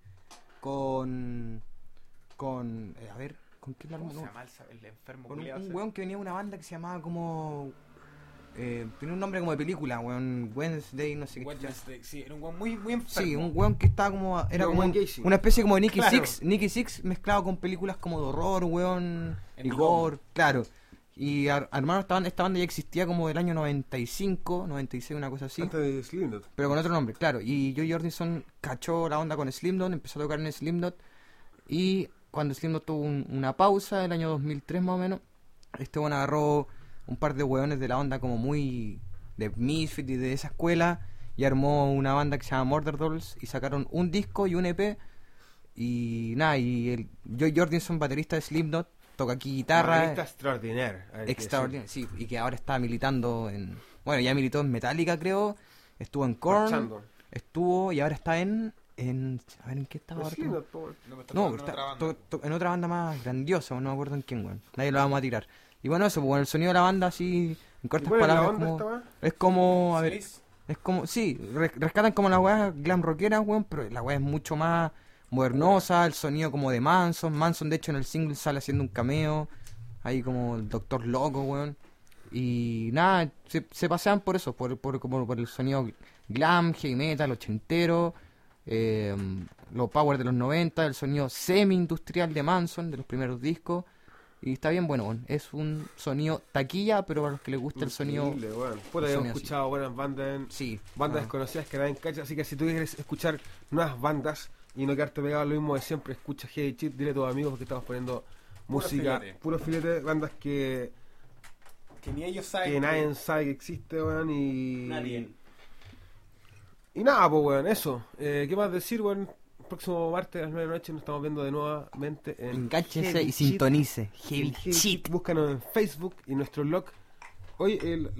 D: con a ver, ¿con quién la armó?
F: ¿Cómo se
D: No,
F: llama el enfermo
D: con
F: culiao
D: un
F: ese?
D: weón que venía de una banda que se llamaba como tenía un nombre como de película, weón, Wednesday, no sé qué.
F: Wednesday, sí, era un weón muy enfermo.
D: Sí, un weón que estaba como era
C: Como
D: como
C: Wayne Gacy.
D: una especie como de Nicky
C: Claro.
D: Six mezclado con películas como de horror, weón,
F: En
D: y
F: Home.
D: gore, claro. Y armaron esta banda ya existía como del año 95, 96, una cosa así.
C: Antes de Slipknot.
D: Pero con otro nombre, claro. Y Joy Jordison cachó la onda con Slipknot, empezó a tocar en Slipknot. Y cuando Slipknot tuvo una pausa, el año 2003 más o menos, este bueno agarró un par de hueones de la onda como muy de Misfit y de esa escuela y armó una banda que se llama Murder Dolls y sacaron un disco y un EP. Y nada, y el Joy Jordison, baterista de Slipknot, toca aquí guitarra.
C: Baterista extraordinario. A ver qué
D: Extraordinario, sí, y que ahora está militando en... Bueno, ya militó en Metallica, creo. Estuvo en Korn.
C: Marchando.
D: Estuvo y ahora está en... A ver, ¿en qué estaba ahora?
C: Slipknot, po.
D: No, está en otra banda más grandiosa, no me acuerdo en quién, weón. Nadie lo vamos a tirar. Y bueno, eso, pues el sonido de la banda así, en cortas
C: ¿Cuál es la
D: palabras,
C: onda
D: como,
C: esta, weón?
D: es como, a ver,
F: ¿Seis?
D: es como, sí, rescatan como las weas glam rockeras, weón, pero la wea es mucho más modernosa, el sonido como de Manson. Manson, de hecho, en el single sale haciendo un cameo, ahí como el Doctor Loco, weón. Y nada, se pasean por eso, por el sonido glam, heavy metal, ochentero, los power de los 90, el sonido semi-industrial de Manson, de los primeros discos. Y está bien, bueno, es un sonido taquilla, pero para los que les gusta el sonido...
C: Increíble, weón. Puta,
D: el
C: hemos
D: sonido
C: escuchado buenas bandas,
D: Sí.
C: bandas desconocidas que nadie cacha, así que si tú quieres escuchar nuevas bandas y no quedarte pegado a lo mismo de siempre, escucha Heavy Shit, dile a tus amigos porque estamos poniendo música,
F: filete.
C: puro filete, bandas que
F: ni ellos saben.
C: que nadie sabe que existe, weón, y...
E: Nadie.
C: Y nada, pues, weón, eso. ¿Qué más decir, weón? El próximo martes a las 9 de la noche nos estamos viendo de nuevamente en
D: Engánchense
C: Heavy
D: y
C: Shit.
D: sintonice.
C: En
D: Heavy
C: Heavy
D: Shit.
C: Shit. Búscanos en Facebook y nuestro blog. Hoy,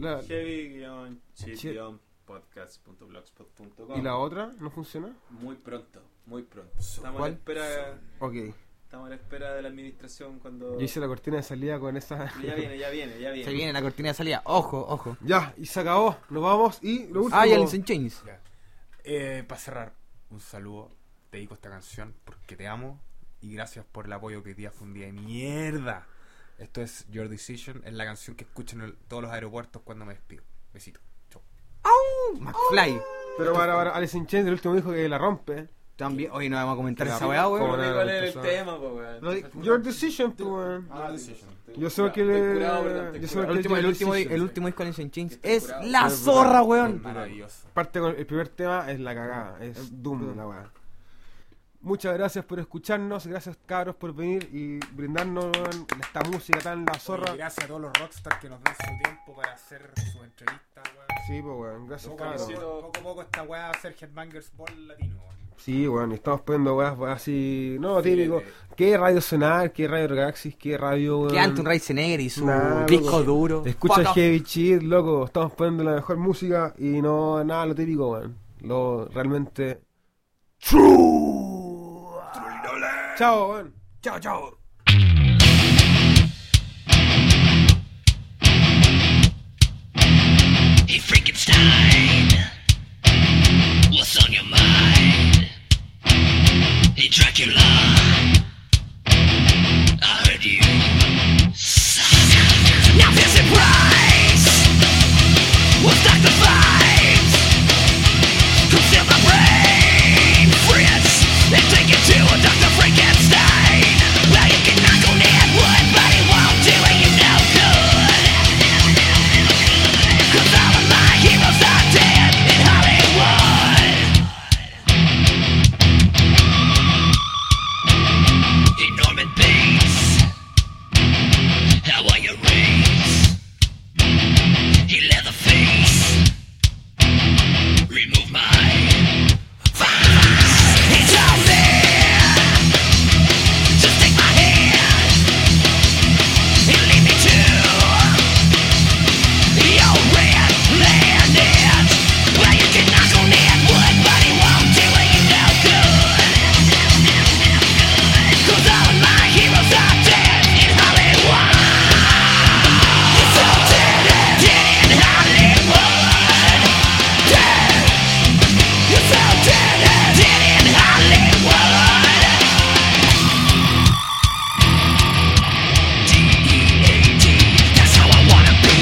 E: Heavy-shit-podcast.blogspot.com.
C: ¿y la otra no funciona?
E: Muy pronto, muy pronto. Estamos
D: ¿Cuál?
E: a la espera,
C: Ok.
E: estamos a la espera de la administración cuando...
C: Yo hice la cortina de salida con esa...
E: Ya viene.
D: Se viene la cortina de salida. Ojo, ojo.
C: Ya, y se acabó. Nos vamos y lo último...
D: Ah, y Alice in Chains.
F: Para cerrar, un saludo. Te dedico esta canción porque te amo y gracias por el apoyo, que hoy día fue un día de mierda. Esto es Your Decision, es la canción que escucho en todos los aeropuertos cuando me despido. Besito. Chau.
D: McFly.
C: Pero para Alice in Chains, el último dijo que la rompe.
D: También, hoy no vamos a comentar
C: Ya,
D: esa weá,
C: ¿cómo
D: weón.
C: no?
E: ¿Cuál es el
C: Entonces,
E: tema, po, weón?
C: Your Decision, pues, weón.
E: Your Decision.
C: Yo sé que
E: Estoy
C: le...
E: curado, perdón,
C: yo
E: estoy
C: sé
E: curado.
C: que
D: El último
C: Decision.
D: disco de Alice in Chains
E: Estoy
D: es
E: curado.
D: la
C: Es
D: zorra,
C: brutal.
D: weón.
F: Maravilloso.
C: Parte con el primer tema es la cagada. Es Doom, la weá. Muchas gracias por escucharnos, gracias cabros por venir y brindarnos esta música tan la zorra.
F: Y gracias a todos los rockstars que nos dan su tiempo para hacer sus entrevistas, weón.
C: Sí, pues weón, gracias cabros.
F: Poco a poco esta weá va a ser Headbangers Ball latino, weón.
C: Sí, weón, estamos poniendo weas así, no, típico. ¿Qué radio Sonar? ¿Qué radio Galaxy? ¿Qué radio, weón?
D: Que Anton Rice Negri, su
C: Nah,
D: disco
C: loco.
D: duro.
C: Escucha Heavy Shit, loco, estamos poniendo la mejor música y no nada lo típico, weón. Lo realmente... True. Chao, weón.
D: Chao, chao.
G: Hey Frankenstein, what's on your mind? Hey Dracula, I heard you suck. Now there's a price. We'll stack the vibes. Come steal my brain, Fritz, and take it to a Dr. Frankenstein. Well, you can knock on that wood, but it won't do you no good. 'Cause all of my heroes are dead in Hollywood. Hey Norman Bates, how are your rings? Hey Leatherface, remove my face. It's all there. Just take my hand and lead me to your red planet. Well, you can knock on that wood, but it won't do you no good. 'Cause all of my heroes are dead in Hollywood. It's all dead in Hollywood. Dead. It's all dead in Hollywood. D-E-A-D, that's how I wanna be.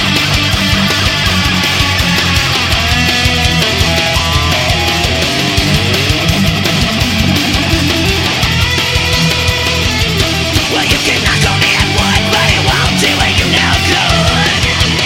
G: Well, you can knock on that wood, but it won't do you no good.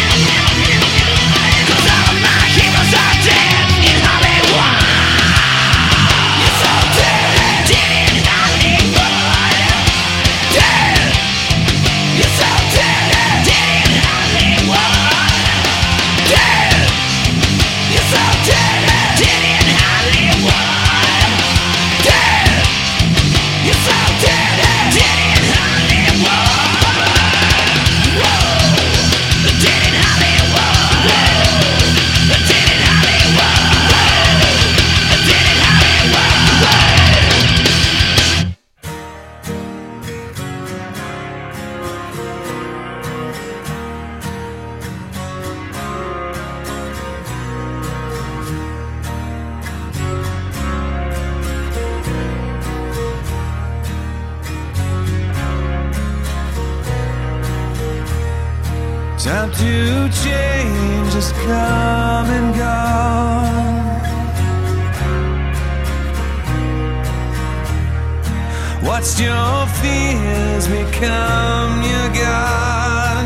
G: 'Cause all of my heroes are dead in Hollywood. You're so dead in Hollywood. Dead. You're so dead in Hollywood. Dead. You're so dead in Hollywood. Dead. You're so dead in Hollywood. Dead in Hollywood. Dead in Hollywood. Dead in Hollywood.
J: Time to change has come and gone. Watched your fears become your God.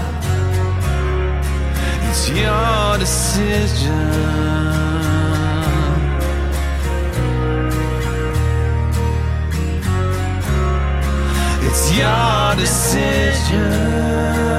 J: It's your decision. It's your decision.